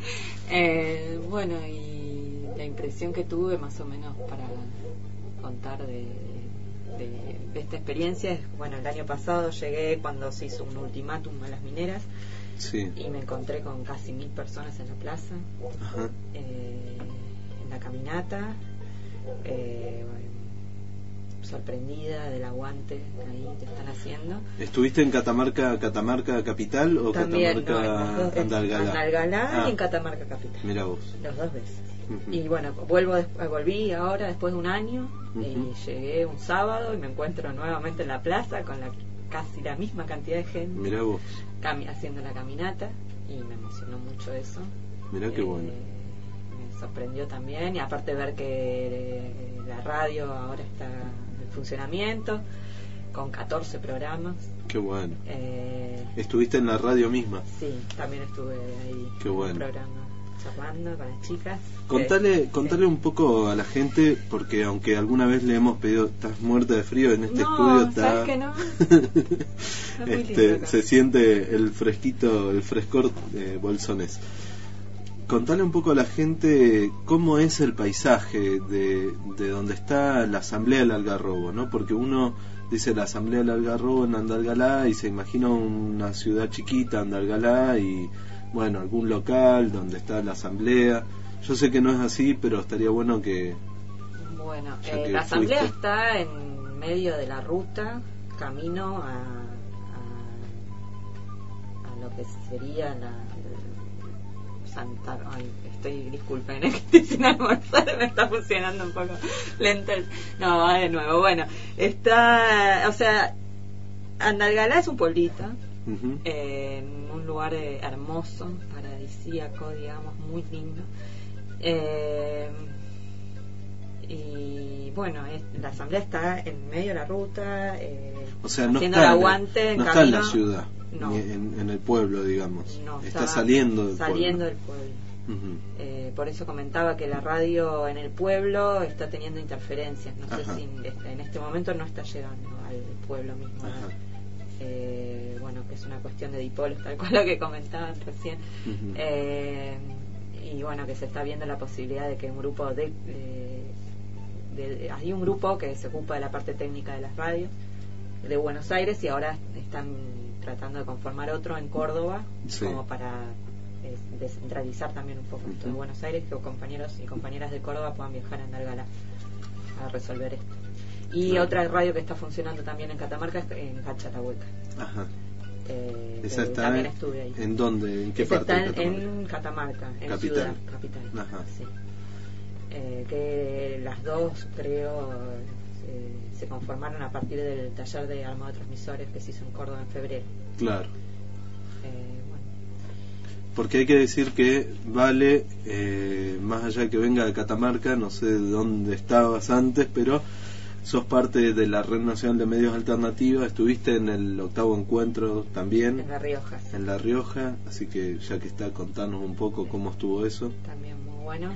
eh, bueno, y la impresión que tuve más o menos para contar de, de, de esta experiencia es, bueno, el año pasado llegué cuando se hizo un ultimátum a las mineras. Sí. Y me encontré con casi mil personas en la plaza. Ajá. Eh, en la caminata. Eh, sorprendida del aguante ahí que están haciendo. ¿Estuviste en Catamarca, Catamarca capital o También, Catamarca no, en Andalgalá? Andalgalá Ah. y en Catamarca capital. Mira vos. Las dos veces. Uh-huh. Y bueno, vuelvo después, volví ahora después de un año. Uh-huh. Y llegué un sábado y me encuentro nuevamente en la plaza con la casi la misma cantidad de gente. Mirá vos. Cami- haciendo la caminata. y me emocionó mucho eso. Mirá qué Eh, bueno. Me sorprendió también, y aparte ver que eh, la radio ahora está en funcionamiento, con catorce programas. Qué bueno. Eh, ¿Estuviste en la radio misma? sí, también estuve ahí Qué en bueno. un programa charlando con las chicas. Contale, Eh, contale un poco a la gente, porque aunque alguna vez le hemos pedido, estás muerta de frío en este no, estudio, está... ¿sabes que no? Está muy lindo este, acá. se siente el fresquito, el frescor de Bolsones. Contale un poco a la gente cómo es el paisaje de, de donde está la Asamblea del Algarrobo, ¿no? Porque uno dice la Asamblea del Algarrobo en Andalgalá y se imagina una ciudad chiquita, Andalgalá, y bueno, algún local donde está la Asamblea. Yo sé que no es así, pero estaría bueno que... Bueno, ya eh, que la asamblea fuiste. está en medio de la ruta, camino a, a, a lo que sería la, la Santa... Ay, estoy, disculpen, ¿eh? que estoy sin almorzar, me está funcionando un poco lento. el- No, va de nuevo. Bueno, está... O sea, Andalgalá es un pueblito, Ujú. eh, en un lugar eh, hermoso, paradisíaco, digamos, muy lindo. Eh, y bueno, es- la asamblea está en medio de la ruta, eh, O sea, no haciendo está, el en, aguante el- en no está en la camino. ciudad, No. ni en, en el pueblo, digamos. No, está estaba saliendo del saliendo pueblo. del pueblo. Ujú. Eh, por eso comentaba que la radio en el pueblo está teniendo interferencias. No sé Ajá. si en este momento no está llegando al pueblo mismo. Ajá. Eh, bueno, que es una cuestión de dipolos, tal cual lo que comentaban recién. Ujú. Eh, y bueno, que se está viendo la posibilidad de que un grupo de, eh, de, de- hay un grupo que se ocupa de la parte técnica de las radios de Buenos Aires, y ahora están tratando de conformar otro en Córdoba, Sí. como para eh, descentralizar también un poco esto de Ujú. Buenos Aires, que compañeros y compañeras de Córdoba puedan viajar a Andalgalá a resolver esto. Y Claro. otra radio que está funcionando también en Catamarca es en Cachatahueca. Ajá. Eh, ¿Esa que está también en, estuve ahí. en dónde? ¿En qué Esa parte está de en, Catamarca? en Catamarca, en Capital. Ciudad Capital. Ajá. Sí. Eh, que las dos, creo, eh, se conformaron a partir del taller de armado de transmisores que se hizo en Córdoba en febrero. Claro. Eh, bueno, Porque hay que decir que Vale, eh, más allá de que venga de Catamarca, no sé de dónde estabas antes, pero sos parte de la Red Nacional de Medios Alternativos, estuviste en el octavo encuentro también, en La Rioja, sí, en La Rioja, así que ya que está, contanos un poco cómo estuvo eso. también muy bueno.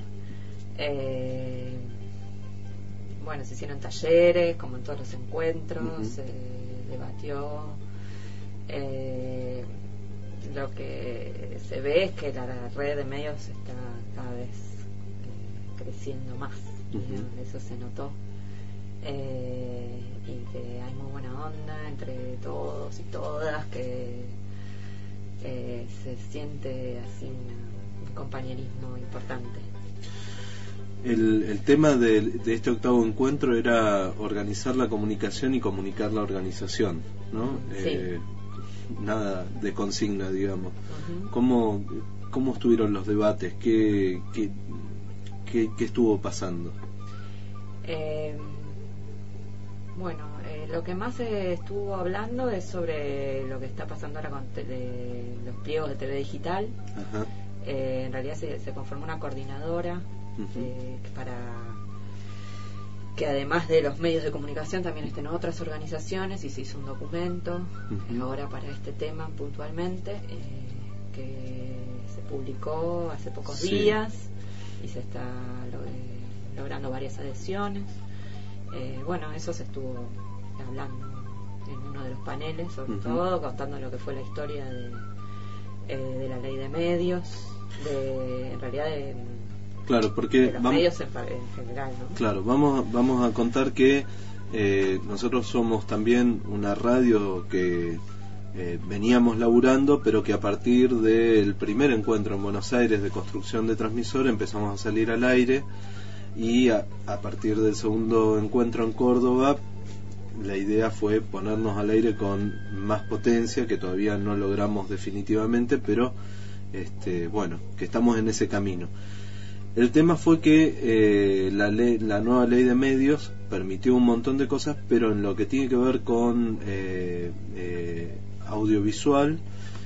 Eh, bueno, se hicieron talleres, como en todos los encuentros, Ujú. se debatió. Eh, lo que se ve es que la red de medios está cada vez eh, creciendo más. Ujú. Digamos, eso se notó. Eh, y que hay muy buena onda entre todos y todas, que eh, se siente así una- un compañerismo importante. El, el tema de, de este octavo encuentro era organizar la comunicación y comunicar la organización, ¿no? Sí. Eh, nada de consigna, digamos. Ujú. ¿Cómo, cómo estuvieron los debates? ¿Qué, qué, qué, qué estuvo pasando? Eh, bueno, eh, lo que más se estuvo hablando es sobre lo que está pasando ahora con tele- los pliegos de T V digital. Ajá. Eh, en realidad se, se conformó una coordinadora Ujú. eh, que para que además de los medios de comunicación también estén otras organizaciones, y se hizo un documento Ujú. ahora para este tema puntualmente, eh, que se publicó hace pocos Sí. días y se está lo- eh, logrando varias adhesiones. Eh, bueno, eso se estuvo hablando en uno de los paneles, sobre Ujú. todo contando lo que fue la historia de, eh, de la ley de medios, de, en realidad de, Claro, porque de los vamos, medios en, pa- en general, ¿no? claro, vamos, vamos a contar que eh, nosotros somos también una radio que eh, veníamos laburando, pero que a partir del primer encuentro en Buenos Aires de construcción de transmisor empezamos a salir al aire, y a, a partir del segundo encuentro en Córdoba la idea fue ponernos al aire con más potencia, que todavía no logramos definitivamente, pero este, bueno, que estamos en ese camino. El tema fue que eh, la, ley, la nueva ley de medios permitió un montón de cosas, pero en lo que tiene que ver con eh, eh, audiovisual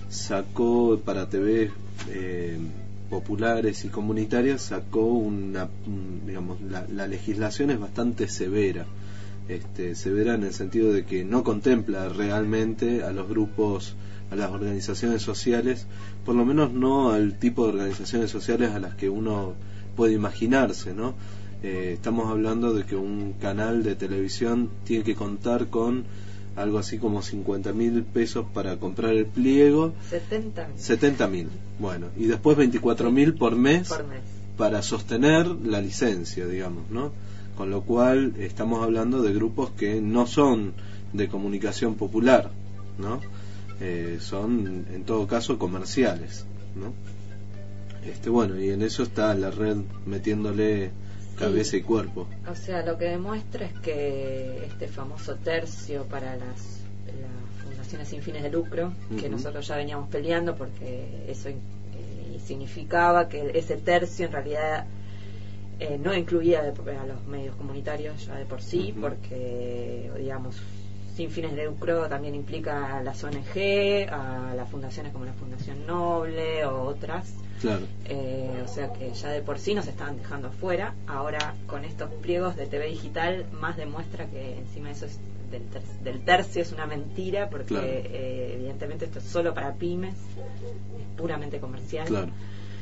sacó para T V eh, populares y comunitarias, sacó una, digamos, la, la legislación es bastante severa. Este, severa en el sentido de que no contempla realmente a los grupos, a las organizaciones sociales, por lo menos no al tipo de organizaciones sociales a las que uno puede imaginarse, ¿no? Eh, estamos hablando de que un canal de televisión tiene que contar con algo así como cincuenta mil pesos para comprar el pliego. setenta mil. Bueno, y después veinticuatro mil por mes, por mes para sostener la licencia, digamos, ¿no? Con lo cual estamos hablando de grupos que no son de comunicación popular, ¿no? Eh, son en todo caso comerciales, ¿no? Este, bueno, y en eso está la red metiéndole cabeza y cuerpo. O sea, lo que demuestra es que este famoso tercio para las, las fundaciones sin fines de lucro, que uh-huh. nosotros ya veníamos peleando porque eso eh, significaba que ese tercio en realidad eh, no incluía de, a los medios comunitarios ya de por sí, uh-huh. porque, digamos, sin fines de lucro también implica a las O N G, a las fundaciones como la Fundación Noble o otras. Claro. Eh, o sea que ya de por sí nos estaban dejando afuera. Ahora con estos pliegos de T V digital más demuestra que encima eso es del, ter del tercio es una mentira, porque claro. eh, evidentemente esto es solo para pymes, es puramente comercial. Claro.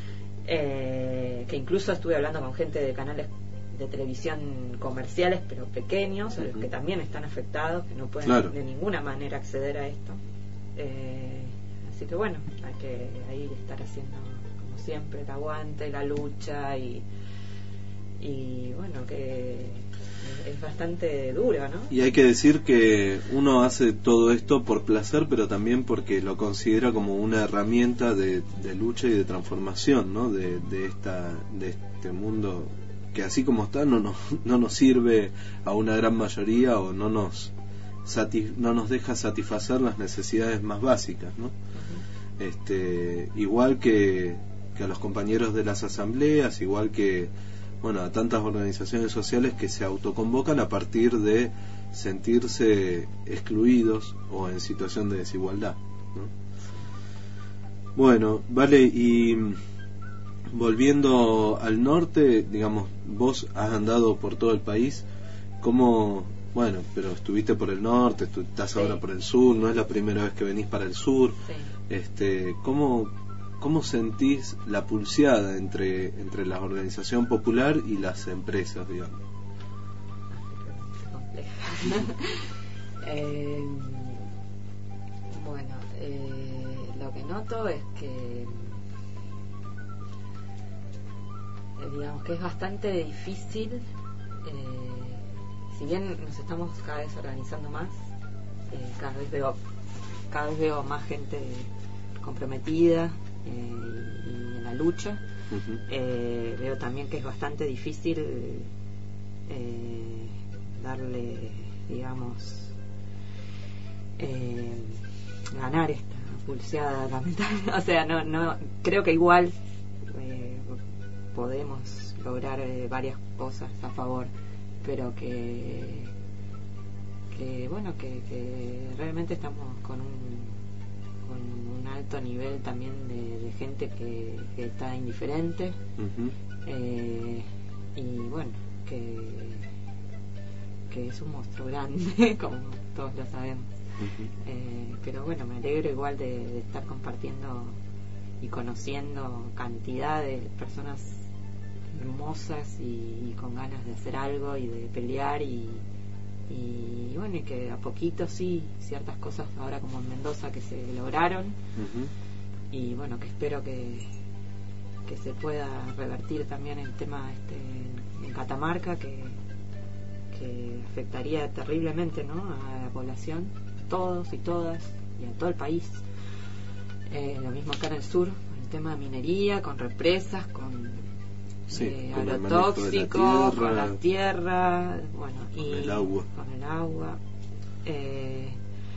Eh, que incluso estuve hablando con gente de canales de televisión comerciales pero pequeños, uh-huh. que también están afectados, que no pueden claro. de ninguna manera acceder a esto. Eh, así que bueno, hay que ahí estar haciendo siempre el aguante, la lucha y y bueno, que es bastante duro, ¿no? Y hay que decir que uno hace todo esto por placer, pero también porque lo considera como una herramienta de, de lucha y de transformación, ¿no? De, de esta de este mundo que así como está no nos no nos sirve a una gran mayoría o no nos satis, no nos deja satisfacer las necesidades más básicas, ¿no? Uh-huh. Este, igual que que a los compañeros de las asambleas, igual que bueno a tantas organizaciones sociales que se autoconvocan a partir de sentirse excluidos o en situación de desigualdad, ¿no? Bueno, vale, y volviendo al norte, digamos, vos has andado por todo el país, ¿cómo? Bueno, pero estuviste por el norte, estás sí. ahora por el sur, no es la primera vez que venís para el sur, sí. este, ¿cómo ¿Cómo sentís la pulseada entre entre la organización popular y las empresas, digamos? eh, bueno, eh, lo que noto es que eh, digamos que es bastante difícil, eh, si bien nos estamos cada vez organizando más, eh, cada vez veo cada vez veo más gente comprometida Eh, y, y en la lucha. Uh-huh. eh, veo también que es bastante difícil eh, darle, digamos, eh, ganar esta pulseada lamentable. O sea, no, no creo que igual eh, podemos lograr eh, varias cosas a favor, pero que que bueno que, que realmente estamos con un con un alto nivel también de, de gente que, que está indiferente, uh-huh. eh, y bueno, que que es un monstruo grande, como todos lo sabemos. Uh-huh. eh, pero bueno, me alegro igual de, de estar compartiendo y conociendo cantidad de personas hermosas y, y con ganas de hacer algo y de pelear y y bueno, y que a poquito sí ciertas cosas ahora como en Mendoza que se lograron, uh-huh. y bueno, que espero que que se pueda revertir también el tema este en, en Catamarca, que que afectaría terriblemente, ¿no?, a la población, todos y todas y a todo el país. Eh, lo mismo acá en el sur, el tema de minería, con represas, con Sí, eh, con agrotóxicos, con la tierra, bueno, con y el agua, con el agua, eh,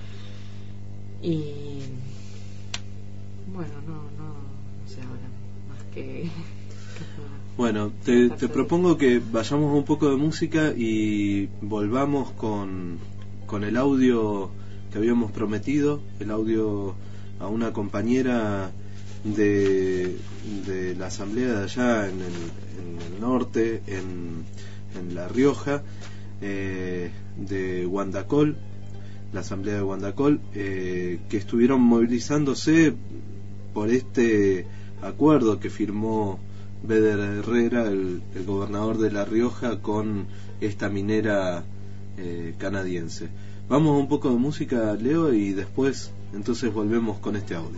y bueno, no, no, no sé ahora más que. Bueno, te, te propongo que vayamos un poco de música y volvamos con con el audio que habíamos prometido, el audio a una compañera de, de la asamblea de allá en el, en el norte, en, en La Rioja, eh, de Guandacol, la asamblea de Guandacol, eh, que estuvieron movilizándose por este acuerdo que firmó Beder Herrera, el, el gobernador de La Rioja, con esta minera eh, canadiense. Vamos a un poco de música, Leo, y después entonces volvemos con este audio.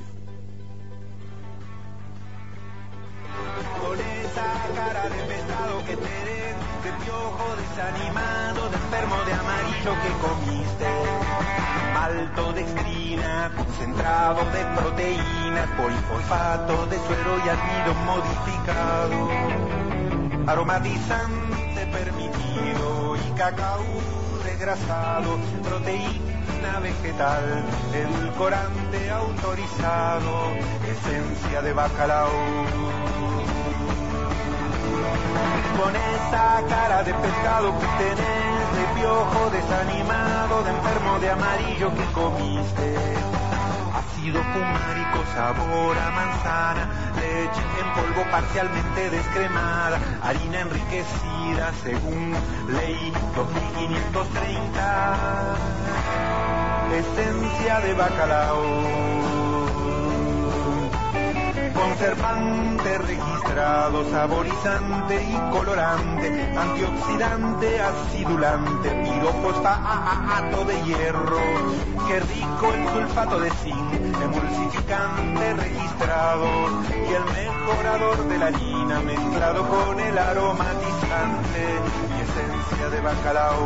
Con esa cara de pescado que tenés, de piojo desanimado, de enfermo de amarillo que comiste, maltodextrina, concentrado de proteínas, polifosfato de suero y almidón modificado, aromatizante permitido y cacao desgrasado, proteína vegetal, edulcorante autorizado, esencia de bacalao. Con esa cara de pescado que tenés, de piojo desanimado, de enfermo de amarillo que comiste, ácido fumárico, sabor a manzana, leche en polvo parcialmente descremada, harina enriquecida según ley dos mil quinientos treinta, esencia de bacalao. Conservante registrado, saborizante y colorante, antioxidante, acidulante, pirofosfato de hierro, qué rico el sulfato de zinc, emulsificante registrado y el mejorador de la harina mezclado con el aromatizante y esencia de bacalao.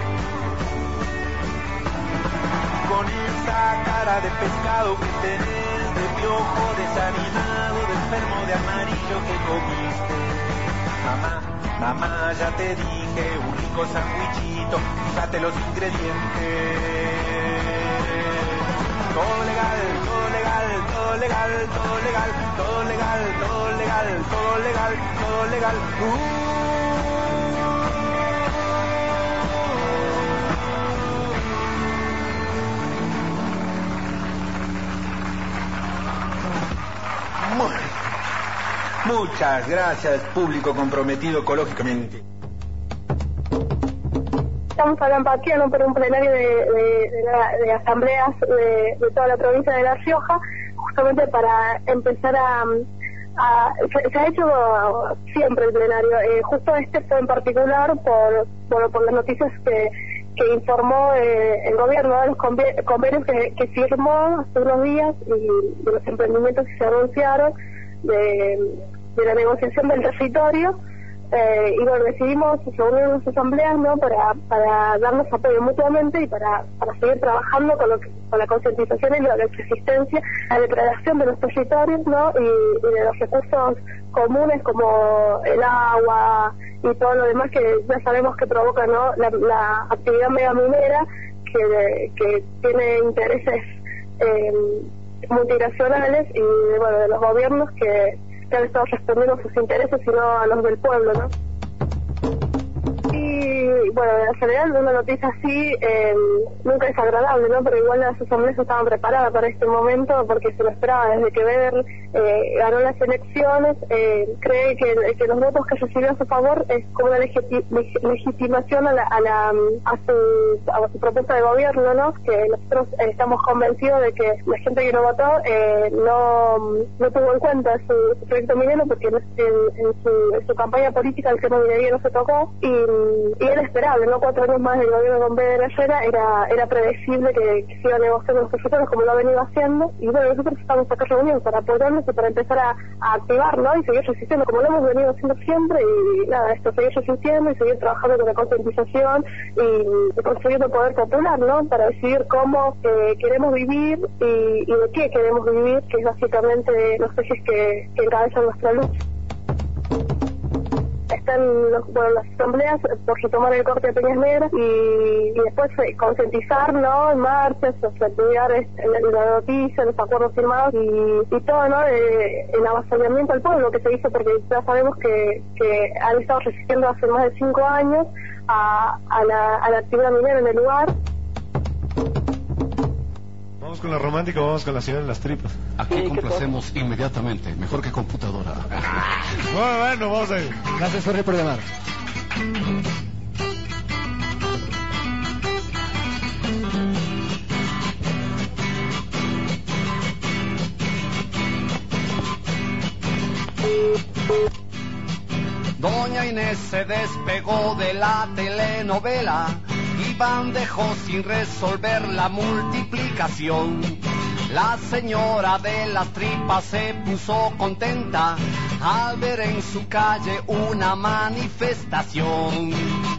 Con esa cara de pescado que tenés, de piojo desanimado, de enfermo de amarillo que comiste, mamá, mamá, ya te dije, un rico sandwichito, fíjate los ingredientes. Todo legal, todo legal, todo legal, todo legal, todo legal, todo legal, todo legal, todo legal. Uh. Muchas gracias, público comprometido ecológicamente. Estamos a la empatía, ¿no?, por un plenario de, de, de, la, de asambleas de, de toda la provincia de La Rioja, justamente para empezar a... a se, se ha hecho siempre el plenario, eh, justo este fue en particular por, por, por las noticias que, que informó eh, el gobierno, de los convenios que, que firmó hace unos días y de los emprendimientos que se anunciaron, de, de la negociación del territorio, eh, y bueno, decidimos reunir las asambleas, ¿no?, para, para darnos apoyo mutuamente y para, para seguir trabajando con, lo que, con la concientización y la resistencia a la depredación de los territorios, ¿no?, y, y de los recursos comunes como el agua y todo lo demás que ya sabemos que provoca, ¿no?, la, la actividad megaminera que, que tiene intereses eh, multinacionales y bueno, de los gobiernos que, que han estado respondiendo a sus intereses y no a los del pueblo, ¿no? Y bueno, en general una noticia así eh, nunca es agradable, ¿no? Pero igual las asambleas estaban preparadas para este momento porque se lo esperaba desde que Beder eh, ganó las elecciones. Eh, cree que, que los votos que recibió a su favor es como una legiti legitimación a, la, a, la, a, su, a su propuesta de gobierno, ¿no? Que nosotros eh, estamos convencidos de que la gente que no votó eh, no, no tuvo en cuenta su, su proyecto minero porque en, en, su, en su campaña política el tema minería no se tocó y y era esperable, ¿no? Cuatro años más del gobierno con Beder Herrera era, era predecible que, que se iba a negociar con los territorios como lo ha venido haciendo y bueno, nosotros estamos acá reunidos para apoyarnos y para empezar a, a activar, ¿no? Y seguir resistiendo como lo hemos venido haciendo siempre y nada, esto, seguir resistiendo y seguir trabajando con la concientización y, y consiguiendo poder popular, ¿no? Para decidir cómo eh, queremos vivir y, y de qué queremos vivir, que es básicamente los ejes que, que encabezan nuestra lucha. Están los, bueno, las asambleas por retomar el corte de Peñas Negras y, y después eh, concientizar, ¿no?, en marchas, o sea, estudiar este, la, la noticia, los acuerdos firmados y, y todo, ¿no?, de, el avasallamiento al pueblo que se hizo porque ya sabemos que, que han estado resistiendo hace más de cinco años a, a, la, a la actividad minera en el lugar. ¿Vamos con la romántica o vamos con la señora de las tripas? Aquí complacemos inmediatamente, mejor que computadora. Bueno, bueno, vamos a ir. Gracias, Jorge, por llamar. Doña Inés se despegó de la telenovela. Iván dejó sin resolver la multiplicación. La señora de las tripas se puso contenta al ver en su calle una manifestación.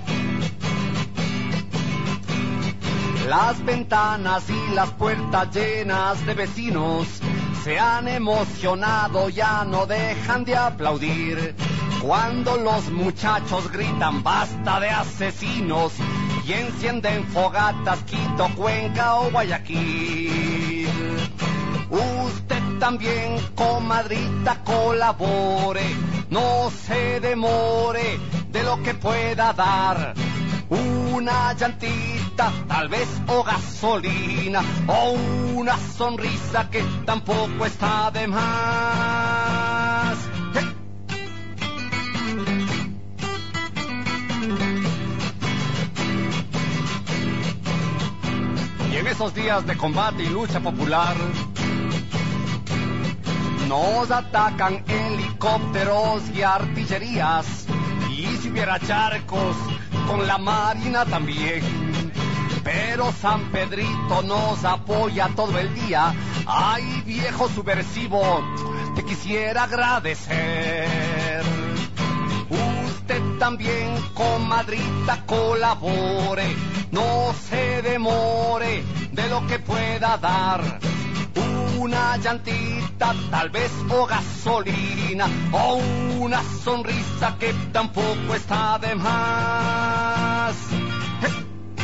Las ventanas y las puertas llenas de vecinos se han emocionado, ya no dejan de aplaudir cuando los muchachos gritan basta de asesinos y encienden fogatas Quito, Cuenca o Guayaquil. Usted también, comadrita, colabore, no se demore de lo que pueda dar. Una llantita, tal vez, o gasolina, o una sonrisa que tampoco está de más. ¡Eh! Y en esos días de combate y lucha popular nos atacan helicópteros y artillerías, y si hubiera charcos con la marina también, pero San Pedrito nos apoya todo el día. Ay, viejo subversivo, te quisiera agradecer. Usted también, comadrita, colabore, no se demore de lo que pueda dar. Una llantita, tal vez, o gasolina, o una sonrisa que tampoco está de más. ¡Eh!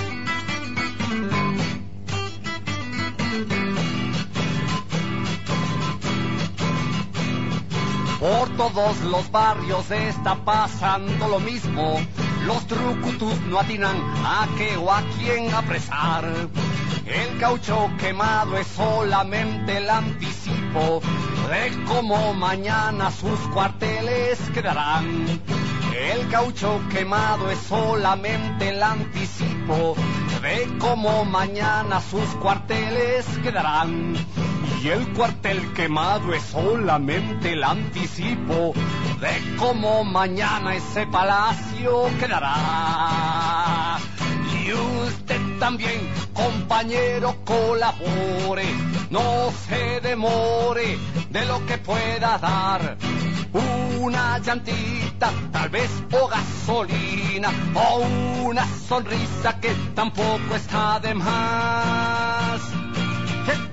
Por todos los barrios está pasando lo mismo. Los trucutus no atinan a qué o a quién apresar. El caucho quemado es solamente el anticipo de cómo mañana sus cuarteles quedarán. El caucho quemado es solamente el anticipo de cómo mañana sus cuarteles quedarán. Y el cuartel quemado es solamente el anticipo de cómo mañana ese palacio quedará. Y usted también, compañero, colabore, no se demore de lo que pueda dar. Una llantita, tal vez, o gasolina, o una sonrisa que tampoco está de más. ¿Eh?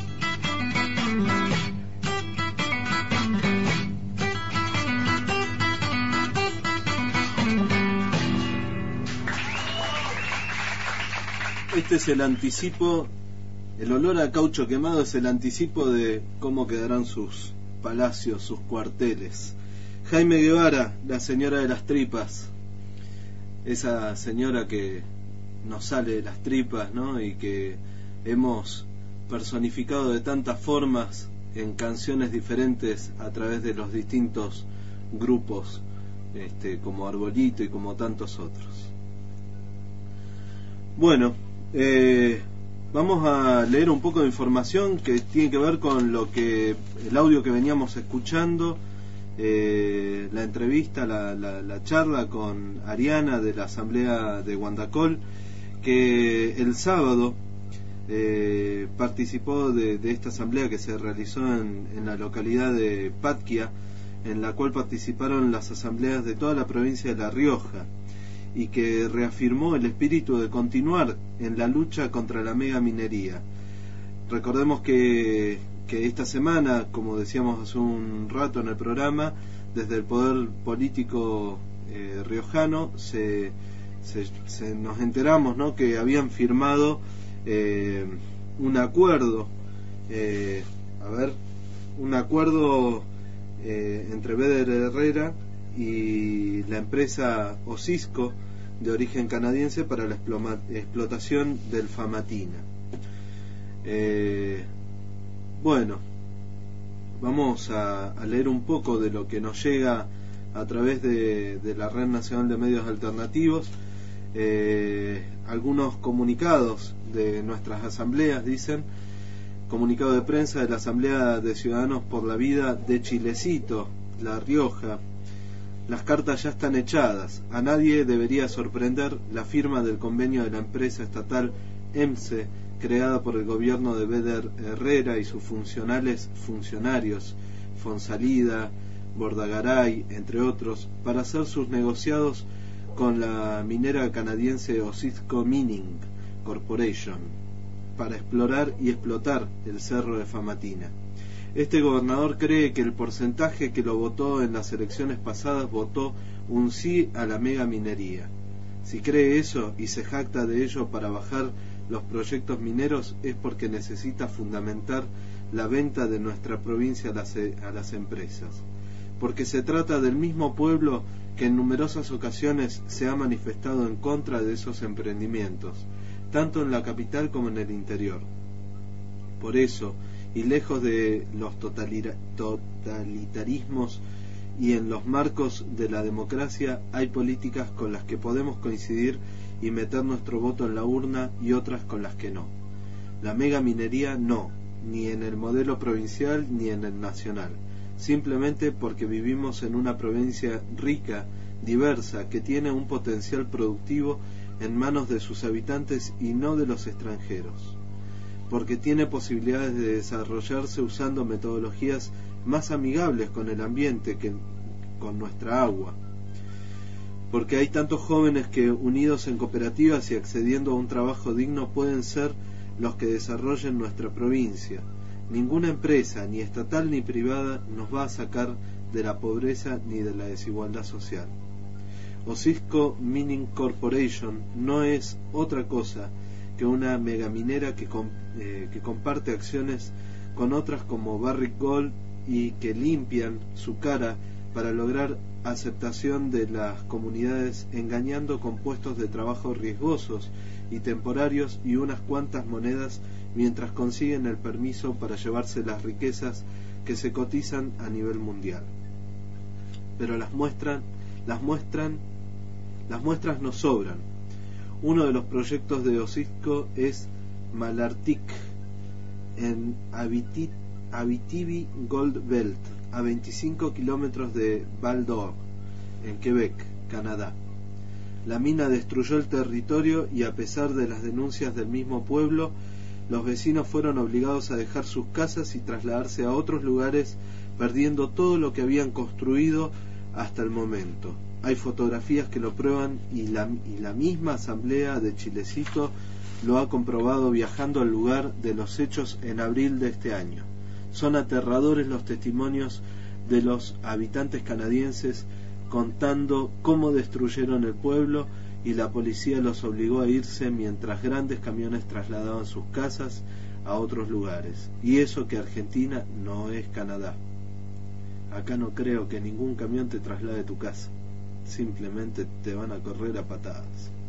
Este es el anticipo, el olor a caucho quemado es el anticipo de cómo quedarán sus palacios, sus cuarteles. Jaime Guevara, la señora de las tripas, esa señora que nos sale de las tripas, ¿no? Y que hemos personificado de tantas formas en canciones diferentes a través de los distintos grupos, este, como Arbolito y como tantos otros. Bueno, eh, vamos a leer un poco de información que tiene que ver con lo que el audio que veníamos escuchando, eh, la entrevista, la, la, la charla con Ariana de la Asamblea de Guandacol, que el sábado eh, participó de, de esta asamblea que se realizó en, en la localidad de Patquia, en la cual participaron las asambleas de toda la provincia de La Rioja, y que reafirmó el espíritu de continuar en la lucha contra la megaminería. Recordemos que, que esta semana, como decíamos hace un rato en el programa, desde el poder político eh, riojano se, se, se nos enteramos, ¿no?, que habían firmado eh, un acuerdo, eh, a ver, un acuerdo eh, entre Beder Herrera y la empresa Osisco, de origen canadiense, para la explotación del Famatina. Eh, bueno, vamos a, a leer un poco de lo que nos llega a través de, de la Red Nacional de Medios Alternativos. Eh, algunos comunicados de nuestras asambleas dicen: comunicado de prensa de la Asamblea de Ciudadanos por la Vida de Chilecito, La Rioja. Las cartas ya están echadas. A nadie debería sorprender la firma del convenio de la empresa estatal E M S E, creada por el gobierno de Beder Herrera y sus funcionales funcionarios, Fonsalida, Bordagaray, entre otros, para hacer sus negociados con la minera canadiense Osisko Mining Corporation, para explorar y explotar el cerro de Famatina. Este gobernador cree que el porcentaje que lo votó en las elecciones pasadas votó un sí a la mega minería. Si cree eso y se jacta de ello para bajar los proyectos mineros, es porque necesita fundamentar la venta de nuestra provincia a las, a las empresas. Porque se trata del mismo pueblo que en numerosas ocasiones se ha manifestado en contra de esos emprendimientos, tanto en la capital como en el interior. Por eso, y lejos de los totalitarismos y en los marcos de la democracia, hay políticas con las que podemos coincidir y meter nuestro voto en la urna y otras con las que no. La mega minería no, ni en el modelo provincial ni en el nacional, simplemente porque vivimos en una provincia rica, diversa, que tiene un potencial productivo en manos de sus habitantes y no de los extranjeros, porque tiene posibilidades de desarrollarse usando metodologías más amigables con el ambiente que con nuestra agua, porque hay tantos jóvenes que, unidos en cooperativas y accediendo a un trabajo digno, pueden ser los que desarrollen nuestra provincia. Ninguna empresa, ni estatal ni privada, nos va a sacar de la pobreza ni de la desigualdad social. Osisko Mining Corporation no es otra cosa que una megaminera que, com, eh, que comparte acciones con otras como Barrick Gold y que limpian su cara para lograr aceptación de las comunidades, engañando con puestos de trabajo riesgosos y temporarios y unas cuantas monedas mientras consiguen el permiso para llevarse las riquezas que se cotizan a nivel mundial. Pero las muestran, las muestran, las muestras no sobran. Uno de los proyectos de Osisko es Malartic en Abiti, Abitibi Gold Belt, a veinticinco kilómetros de Val d'Or, en Quebec, Canadá. La mina destruyó el territorio y, a pesar de las denuncias del mismo pueblo, los vecinos fueron obligados a dejar sus casas y trasladarse a otros lugares, perdiendo todo lo que habían construido hasta el momento. Hay fotografías que lo prueban y la, y la misma asamblea de Chilecito lo ha comprobado viajando al lugar de los hechos en abril de este año. Son aterradores los testimonios de los habitantes canadienses contando cómo destruyeron el pueblo y la policía los obligó a irse mientras grandes camiones trasladaban sus casas a otros lugares. Y eso que Argentina no es Canadá. Acá no creo que ningún camión te traslade tu casa. Simplemente te van a correr a patadas.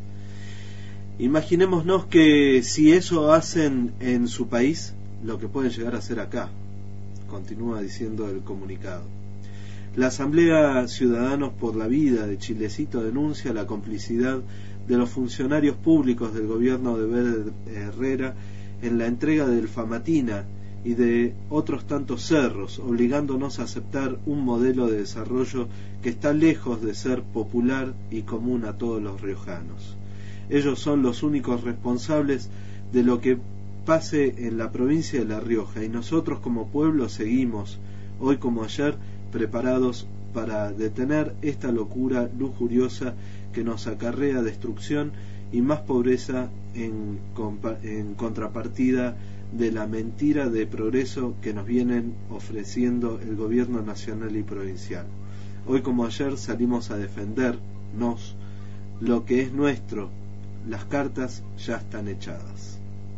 Imaginémonos que si eso hacen en su país, lo que pueden llegar a hacer acá, continúa diciendo el comunicado. La Asamblea Ciudadanos por la Vida de Chilecito denuncia la complicidad de los funcionarios públicos del gobierno de Beder Herrera en la entrega del Famatina y de otros tantos cerros, obligándonos a aceptar un modelo de desarrollo que está lejos de ser popular y común a todos los riojanos. Ellos son los únicos responsables de lo que pase en la provincia de La Rioja, y nosotros como pueblo seguimos, hoy como ayer, preparados para detener esta locura lujuriosa que nos acarrea destrucción y más pobreza en, en contrapartida de la mentira de progreso que nos vienen ofreciendo el gobierno nacional y provincial. Hoy como ayer salimos a defendernos lo que es nuestro. Las cartas ya están echadas.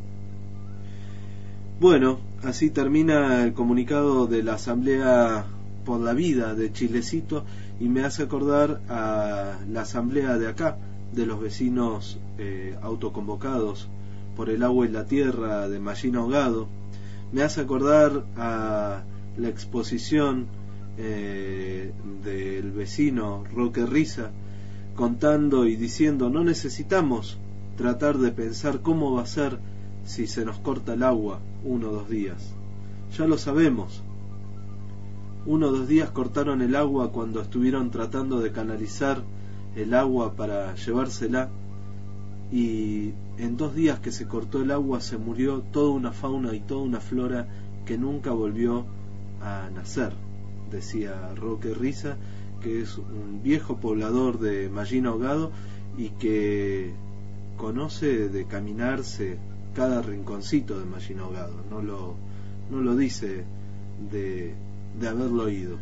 Bueno, así termina el comunicado de la Asamblea por la Vida de Chilecito, y me hace acordar a la asamblea de acá, de los vecinos eh, autoconvocados por el agua y la tierra de Mallín Ahogado, me hace acordar a la exposición eh, del vecino Roque Risa, contando y diciendo: no necesitamos tratar de pensar cómo va a ser si se nos corta el agua uno o dos días. Ya lo sabemos. Uno o dos días cortaron el agua cuando estuvieron tratando de canalizar el agua para llevársela, y en dos días que se cortó el agua se murió toda una fauna y toda una flora que nunca volvió a nacer, decía Roque Risa, que es un viejo poblador de Mallín Ahogado y que conoce de caminarse cada rinconcito de Mallín Ahogado, no lo, no lo dice de, de haberlo oído.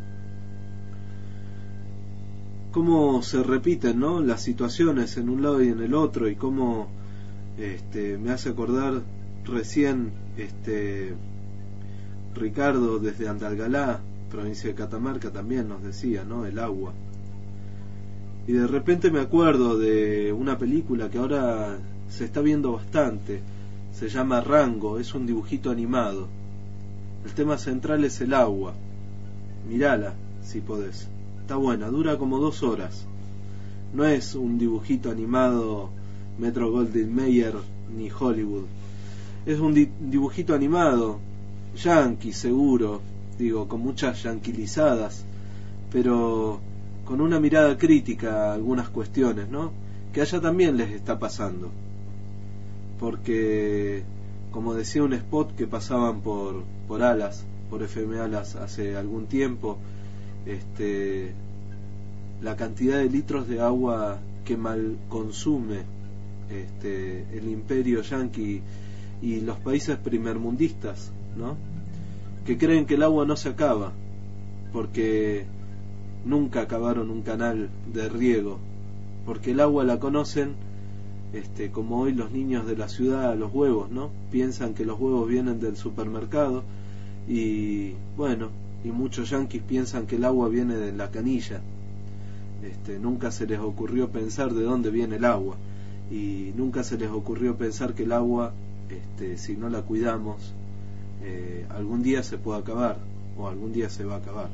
Cómo se repiten, ¿no?, las situaciones en un lado y en el otro, y cómo este, me hace acordar recién este, Ricardo desde Andalgalá, provincia de Catamarca, también nos decía, ¿no?, el agua. Y de repente me acuerdo de una película que ahora se está viendo bastante, se llama Rango, es un dibujito animado. El tema central es el agua. Mirala, si podés. Está buena, dura como dos horas. No es un dibujito animado Metro Goldwyn Mayer ni Hollywood. Es un di- dibujito animado, yankee seguro, digo, con muchas yanquilizadas, pero con una mirada crítica a algunas cuestiones, ¿no?, que allá también les está pasando. Porque, como decía un spot que pasaban por, por Alas, por F M Alas hace algún tiempo, este, la cantidad de litros de agua que mal consume este, el imperio yanqui y los países primermundistas, ¿no?, que creen que el agua no se acaba porque nunca acabaron un canal de riego, porque el agua la conocen este, como hoy los niños de la ciudad los huevos, ¿no? Piensan que los huevos vienen del supermercado, y bueno, y muchos yanquis piensan que el agua viene de la canilla. Este, nunca se les ocurrió pensar de dónde viene el agua, y nunca se les ocurrió pensar que el agua, este, si no la cuidamos, eh, algún día se puede acabar, o algún día se va a acabar.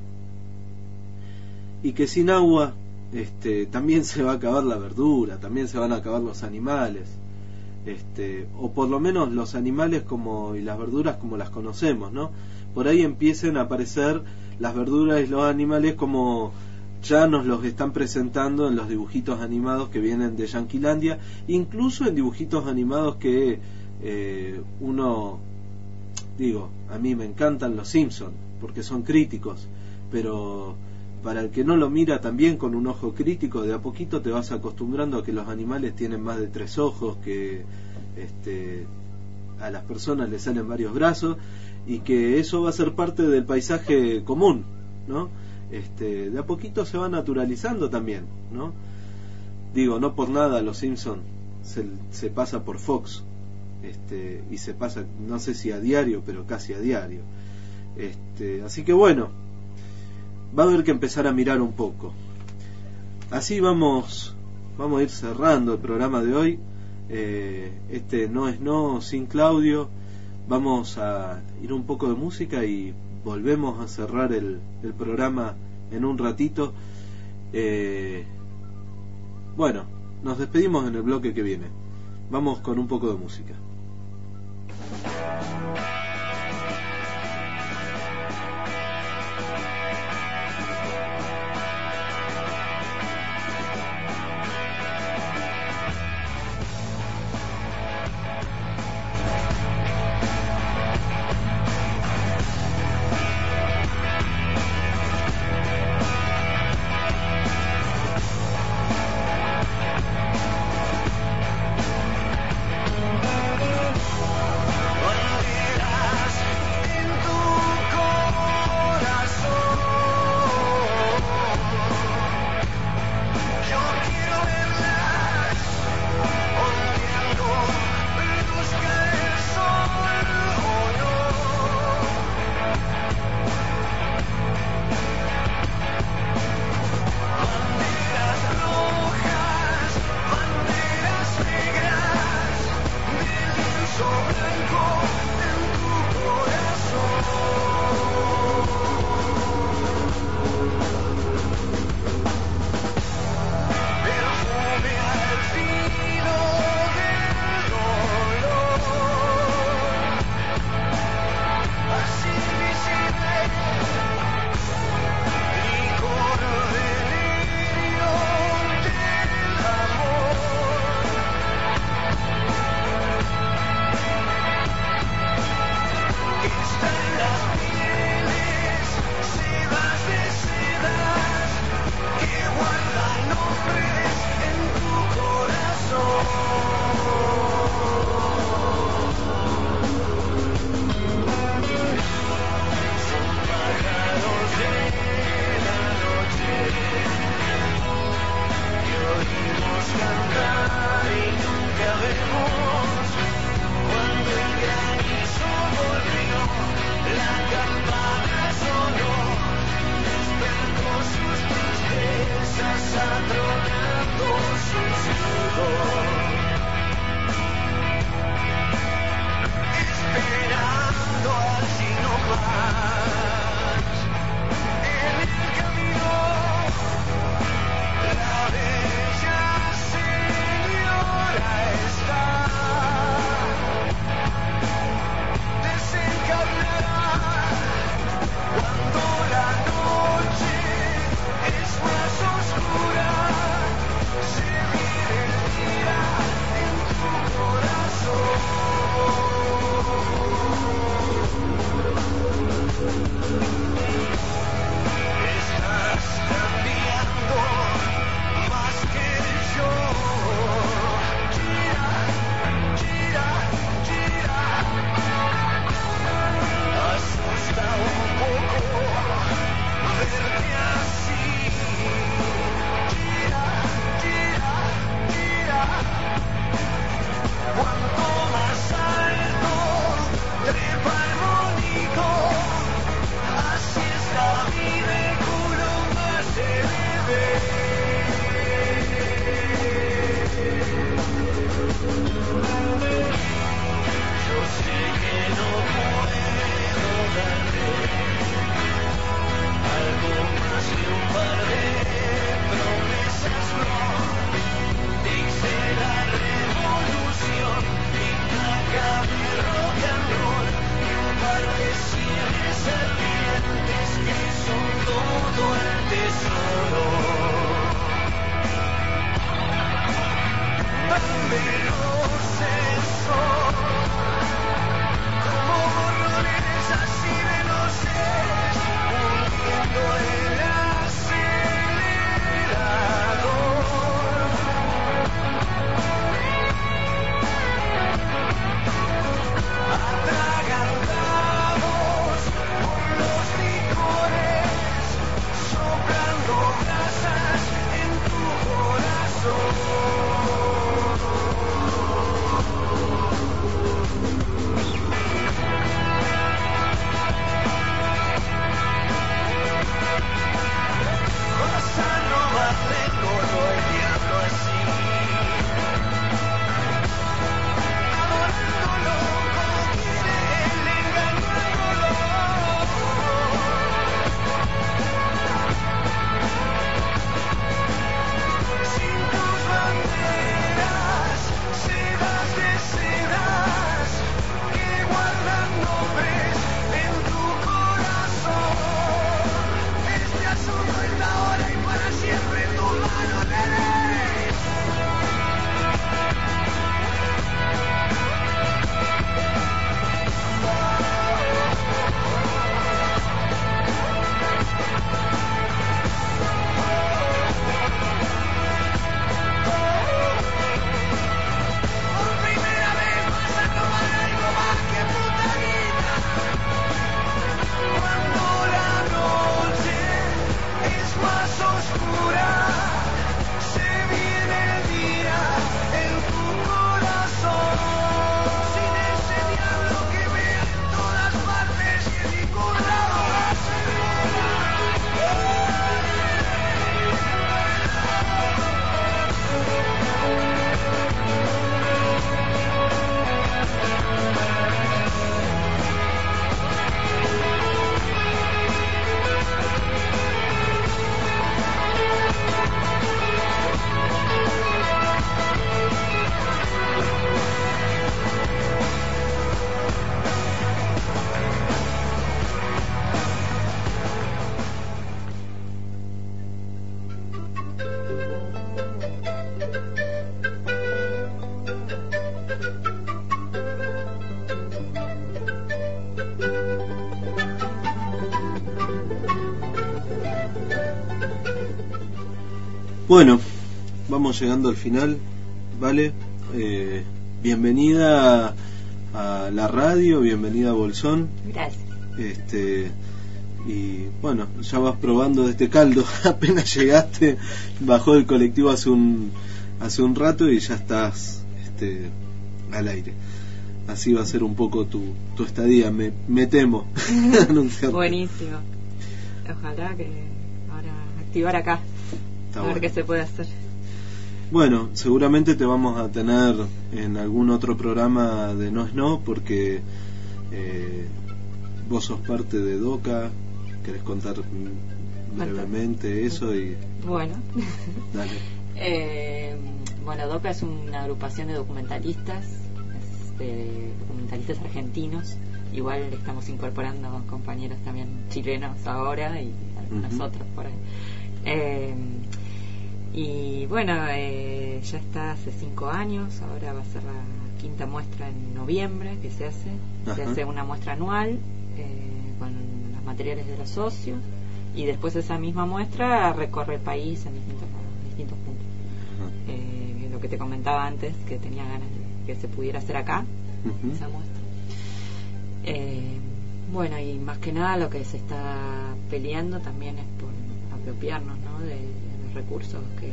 Y que sin agua este, también se va a acabar la verdura, también se van a acabar los animales, este, o por lo menos los animales como y las verduras como las conocemos, ¿no? Por ahí empiecen a aparecer las verduras y los animales como ya nos los están presentando en los dibujitos animados que vienen de Yanquilandia, incluso en dibujitos animados que eh, uno, digo, a mí me encantan los Simpson porque son críticos, pero para el que no lo mira también con un ojo crítico, de a poquito te vas acostumbrando a que los animales tienen más de tres ojos, que este, a las personas les salen varios brazos, y que eso va a ser parte del paisaje común, ¿no? Este, de a poquito se va naturalizando también, ¿no? Digo, no por nada Los Simpson se, se pasa por Fox, este, y se pasa, no sé si a diario, pero casi a diario. Este, así que bueno, va a haber que empezar a mirar un poco. Así vamos, vamos a ir cerrando el programa de hoy. Eh, este no es no sin Claudio. Vamos a ir un poco de música y volvemos a cerrar el, el programa en un ratito. Eh, bueno, nos despedimos en el bloque que viene. Vamos con un poco de música. veloces son como borrones así veloces, hundiendo el acelerador. Atragantados por los licores, soplando brasas en tu corazón. Pasando más lento, no el diablo así, adorándolo como quiere él, engañándolo. Sin tus banderas, sedas de sedas que guardan nombres en tu corazón. Este asunto está ahora y para siempre en tu mano, nene. Por primera vez vas a tomar algo más que puta guita. Cuando la noche es más oscura, se viene el día en tu corazón. Sin ese diablo que vea en todas partes y en ningún lado. Bueno, vamos llegando al final, ¿vale? Eh, bienvenida a la radio, bienvenida a Bolsón. Gracias. Este, y bueno, ya vas probando de este caldo. Apenas llegaste, bajó el colectivo hace un hace un rato y ya estás este, al aire. Así va a ser un poco tu, tu estadía, me, me temo. Buenísimo. Ojalá que ahora activar acá. Está a ver bueno. Qué se puede hacer. Bueno, seguramente te vamos a tener en algún otro programa de No es No, porque eh, vos sos parte de DOCA. ¿Querés contar brevemente eso? Y bueno, dale. eh, bueno, DOCA es una agrupación de documentalistas, de documentalistas argentinos. Igual estamos incorporando compañeros también chilenos ahora y algunos uh-huh. otros por ahí. Eh, y bueno, eh, ya está hace cinco años, ahora va a ser la quinta muestra en noviembre que se hace. Ajá. Se hace una muestra anual eh, con los materiales de los socios y después esa misma muestra recorre el país en distintos, distintos puntos. Eh, lo que te comentaba antes, que tenía ganas de que se pudiera hacer acá, uh-huh. esa muestra. Eh, bueno, y más que nada lo que se está peleando también es por apropiarnos, ¿no?, de, de los recursos que,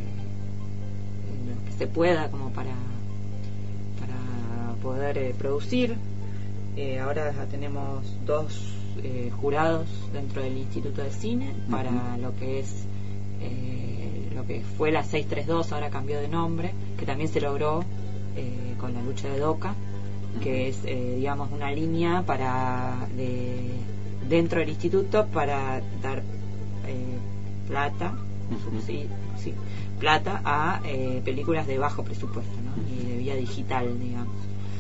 lo que se pueda como para para poder eh, producir. Eh, ahora ya tenemos dos eh, jurados dentro del Instituto de Cine uh-huh. para lo que es eh, lo que fue la seiscientos treinta y dos, ahora cambió de nombre, que también se logró eh, con la lucha de DOCA, que es eh, digamos una línea para de, dentro del instituto para dar eh, plata uh-huh. sí, sí, plata a eh, películas de bajo presupuesto, ¿no?, y de vía digital, digamos.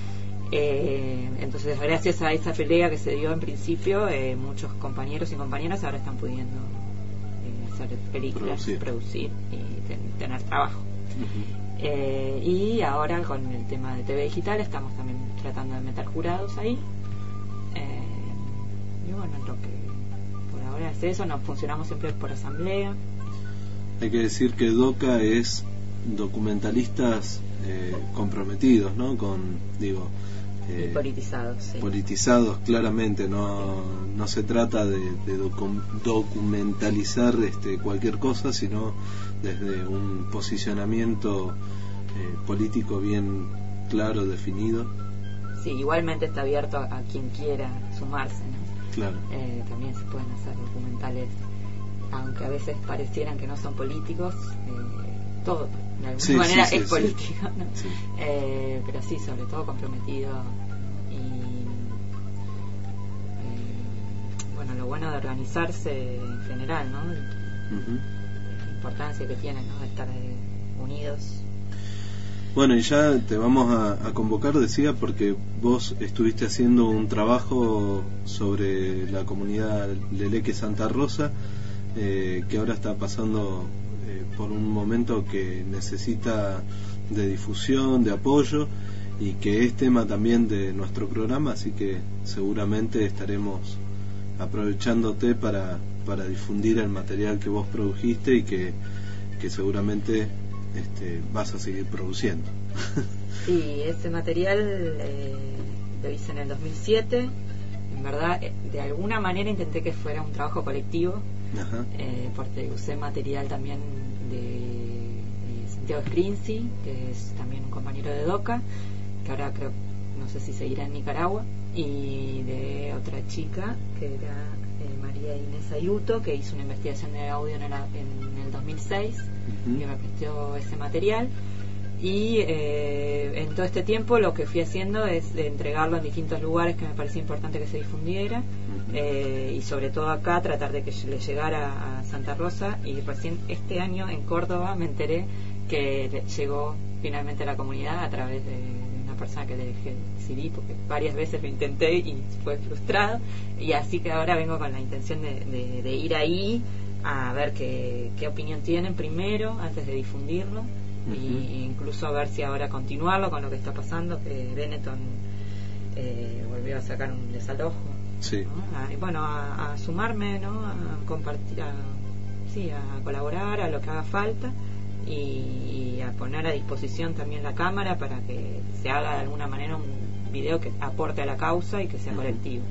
Eh, entonces gracias a esa pelea que se dio en principio, eh, muchos compañeros y compañeras ahora están pudiendo eh, hacer películas, producir, producir y ten, tener trabajo. Uh-huh. Eh, y ahora con el tema de T V digital estamos también tratando de meter jurados ahí. Eh, y bueno, lo que por ahora es eso, nos funcionamos siempre por asamblea. Hay que decir que DOCA es documentalistas eh, comprometidos, ¿no? Con, digo... Eh, y politizados, sí. Politizados, claramente, no, no se trata de, de docu- documentalizar este, cualquier cosa, sino desde un posicionamiento eh, político bien claro, definido. Sí, igualmente está abierto a, a quien quiera sumarse, ¿no? Claro. Eh, también se pueden hacer documentales, aunque a veces parecieran que no son políticos, eh, todo de alguna sí, manera sí, sí, es sí. político, ¿no? Sí. Eh, pero sí, sobre todo comprometido y eh, bueno, lo bueno de organizarse en general, ¿no? Uh-huh. La importancia que tiene, ¿no? De estar eh, unidos. Bueno, y ya te vamos a, a convocar, decía, porque vos estuviste haciendo un trabajo sobre la comunidad Leleque Santa Rosa, eh, que ahora está pasando eh, por un momento que necesita de difusión, de apoyo, y que es tema también de nuestro programa, así que seguramente estaremos aprovechándote para, para difundir el material que vos produjiste y que, que seguramente este, vas a seguir produciendo. Sí, ese material eh, lo hice en el dos mil siete. En verdad, de alguna manera intenté que fuera un trabajo colectivo. Ajá. Eh, porque usé material también de, de Santiago Scrinzi, que es también un compañero de DOCA, que ahora creo, no sé si seguirá en Nicaragua, y de otra chica que era eh, María Inés Ayuto, que hizo una investigación de audio en el, en el dos mil seis. Uh-huh. Y me prestó ese material. Y eh, en todo este tiempo lo que fui haciendo es de entregarlo en distintos lugares que me parecía importante que se difundiera. Uh-huh. eh, y sobre todo acá tratar de que le llegara a Santa Rosa, y recién este año en Córdoba me enteré que llegó finalmente a la comunidad a través de, de una persona que le dejé el C D, porque varias veces lo intenté y fue frustrado, y así que ahora vengo con la intención de, de, de ir ahí a ver qué, qué opinión tienen primero antes de difundirlo. Uh-huh. Y incluso a ver si ahora continuarlo con lo que está pasando, que Benetton eh, volvió a sacar un desalojo. Sí. ¿No? A, y bueno, a, a sumarme, ¿no? A compartir, a, sí, a colaborar a lo que haga falta, y, y a poner a disposición también la cámara para que se haga de alguna manera un video que aporte a la causa y que sea uh-huh. colectivo.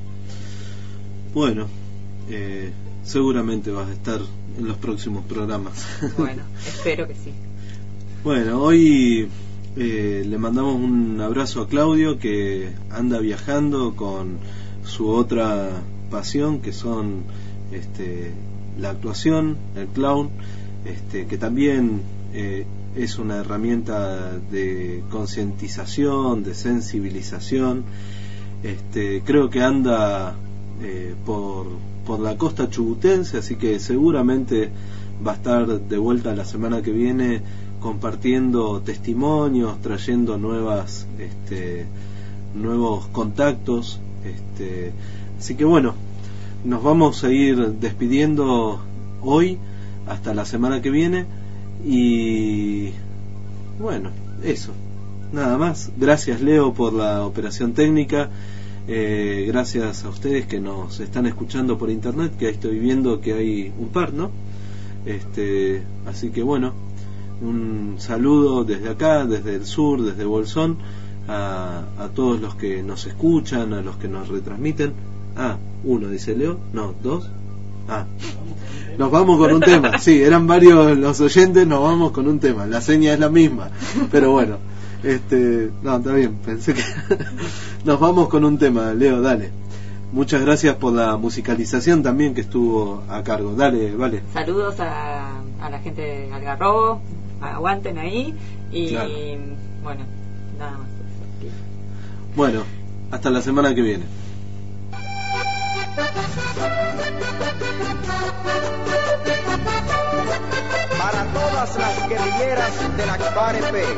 Bueno, eh, seguramente vas a estar en los próximos programas. Bueno, espero que sí. Bueno, hoy eh, le mandamos un abrazo a Claudio, que anda viajando con su otra pasión, que son este, la actuación, el clown, este, que también eh, es una herramienta de concientización, de sensibilización. Este, creo que anda eh, por, por la costa chubutense, así que seguramente va a estar de vuelta la semana que viene, compartiendo testimonios, trayendo nuevas este, nuevos contactos, este, así que bueno, nos vamos a ir despidiendo hoy hasta la semana que viene, y bueno, eso, nada más. Gracias, Leo, por la operación técnica, eh, gracias a ustedes que nos están escuchando por internet, que ahí estoy viendo que hay un par, ¿no? Este, así que bueno, un saludo desde acá, desde el sur, desde Bolsón, a, a todos los que nos escuchan, a los que nos retransmiten. Ah, uno, dice Leo. No, dos. Ah, nos vamos con un tema. Sí, eran varios los oyentes, nos vamos con un tema. La seña es la misma, pero bueno, este, no, está bien, pensé que nos vamos con un tema. Leo, dale. Muchas gracias por la musicalización también que estuvo a cargo. Dale, vale. Saludos a, a la gente de Algarrobo, aguanten ahí, y claro. Bueno, nada más. Bueno, hasta la semana que viene. Para todas las guerrilleras de la C A R E P,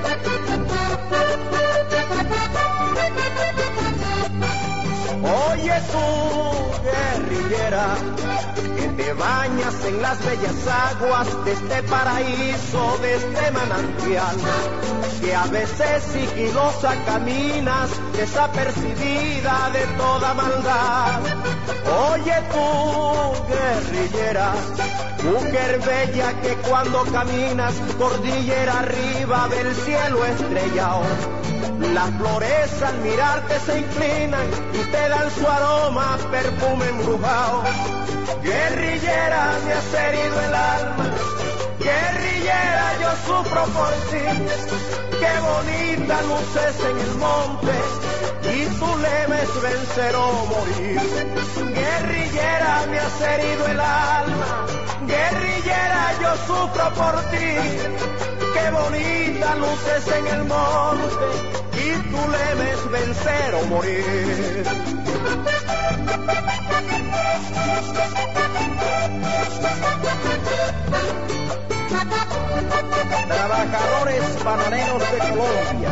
oye tú, guerrillera, que te te bañas en las bellas aguas de este paraíso, de este manantial, que a veces sigilosa caminas, desapercibida de toda maldad. Oye tú, guerrillera, mujer bella que cuando caminas cordillera arriba del cielo estrellado, las flores al mirarte se inclinan y te dan su aroma, perfume embrujado. Guerrillera, me has herido el alma, guerrillera, yo sufro por ti. Qué bonita luces en el monte y tu lema es vencer o morir. Guerrillera, me has herido el alma, guerrillera, yo sufro por ti. Qué bonita luces en el monte y tu lema es vencer o morir. Trabajadores bananeros de Colombia.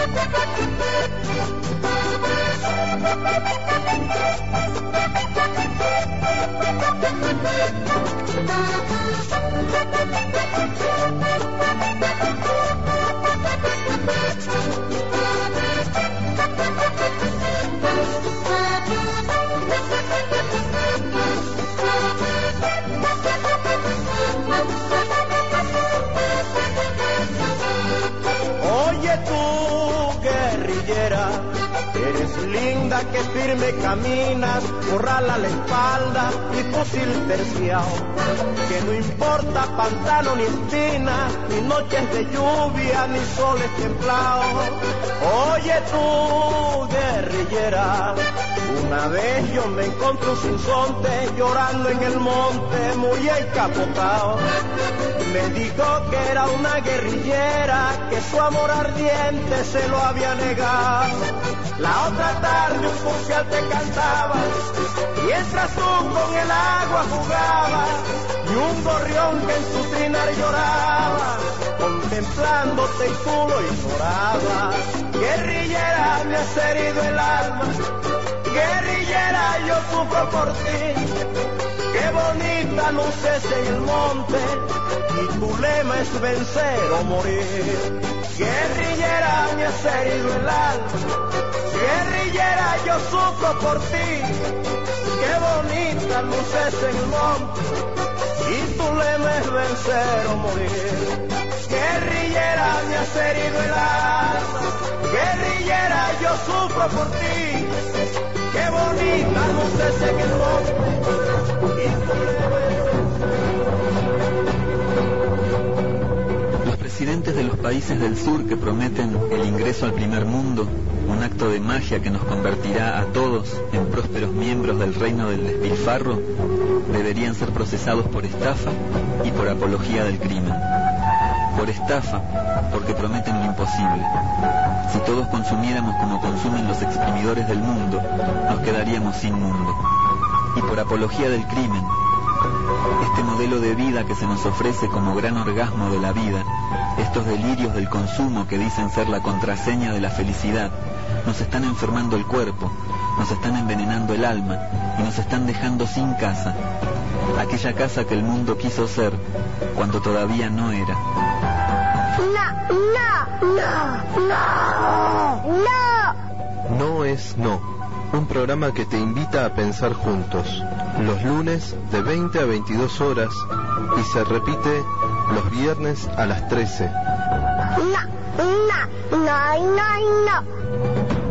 Oye tú, guerrillera, eres linda que firme caminas, corral a la espalda y fusil terciado, que no importa pantano ni espina, ni noches de lluvia, ni soles templados. Oye tú, guerrillera, una vez yo me encontré un sinsonte llorando en el monte, muy encapotado. Me dijo que era una guerrillera, que su amor ardiente se lo había negado. La otra tarde un purcial te cantaba, mientras tú con el agua jugabas, y un gorrión que en su trinar lloraba, contemplándote y tú lo ignorabas. Guerrillera, me has herido el alma, guerrillera, yo sufro por ti. Qué bonita luces en el monte y tu lema es vencer o morir. Guerrillera, me has herido el alma, guerrillera, yo sufro por ti. Qué bonita luces en el monte y tu lema es vencer o morir. Guerrillera, me has herido el alma, guerrillera, yo sufro por ti. Qué bonita luces en el monte y tu lema Los presidentes de los países del sur que prometen el ingreso al primer mundo, un acto de magia que nos convertirá a todos en prósperos miembros del reino del despilfarro, deberían ser procesados por estafa y por apología del crimen. Por estafa, porque prometen lo imposible. Si todos consumiéramos como consumen los exprimidores del mundo, nos quedaríamos sin mundo. Y por apología del crimen, este modelo de vida que se nos ofrece como gran orgasmo de la vida, estos delirios del consumo que dicen ser la contraseña de la felicidad, nos están enfermando el cuerpo, nos están envenenando el alma y nos están dejando sin casa, aquella casa que el mundo quiso ser cuando todavía no era. No, no, no, no, no. No es no, un programa que te invita a pensar juntos, los lunes de veinte a veintidós horas y se repite los viernes a las trece. No, no, no, no, no.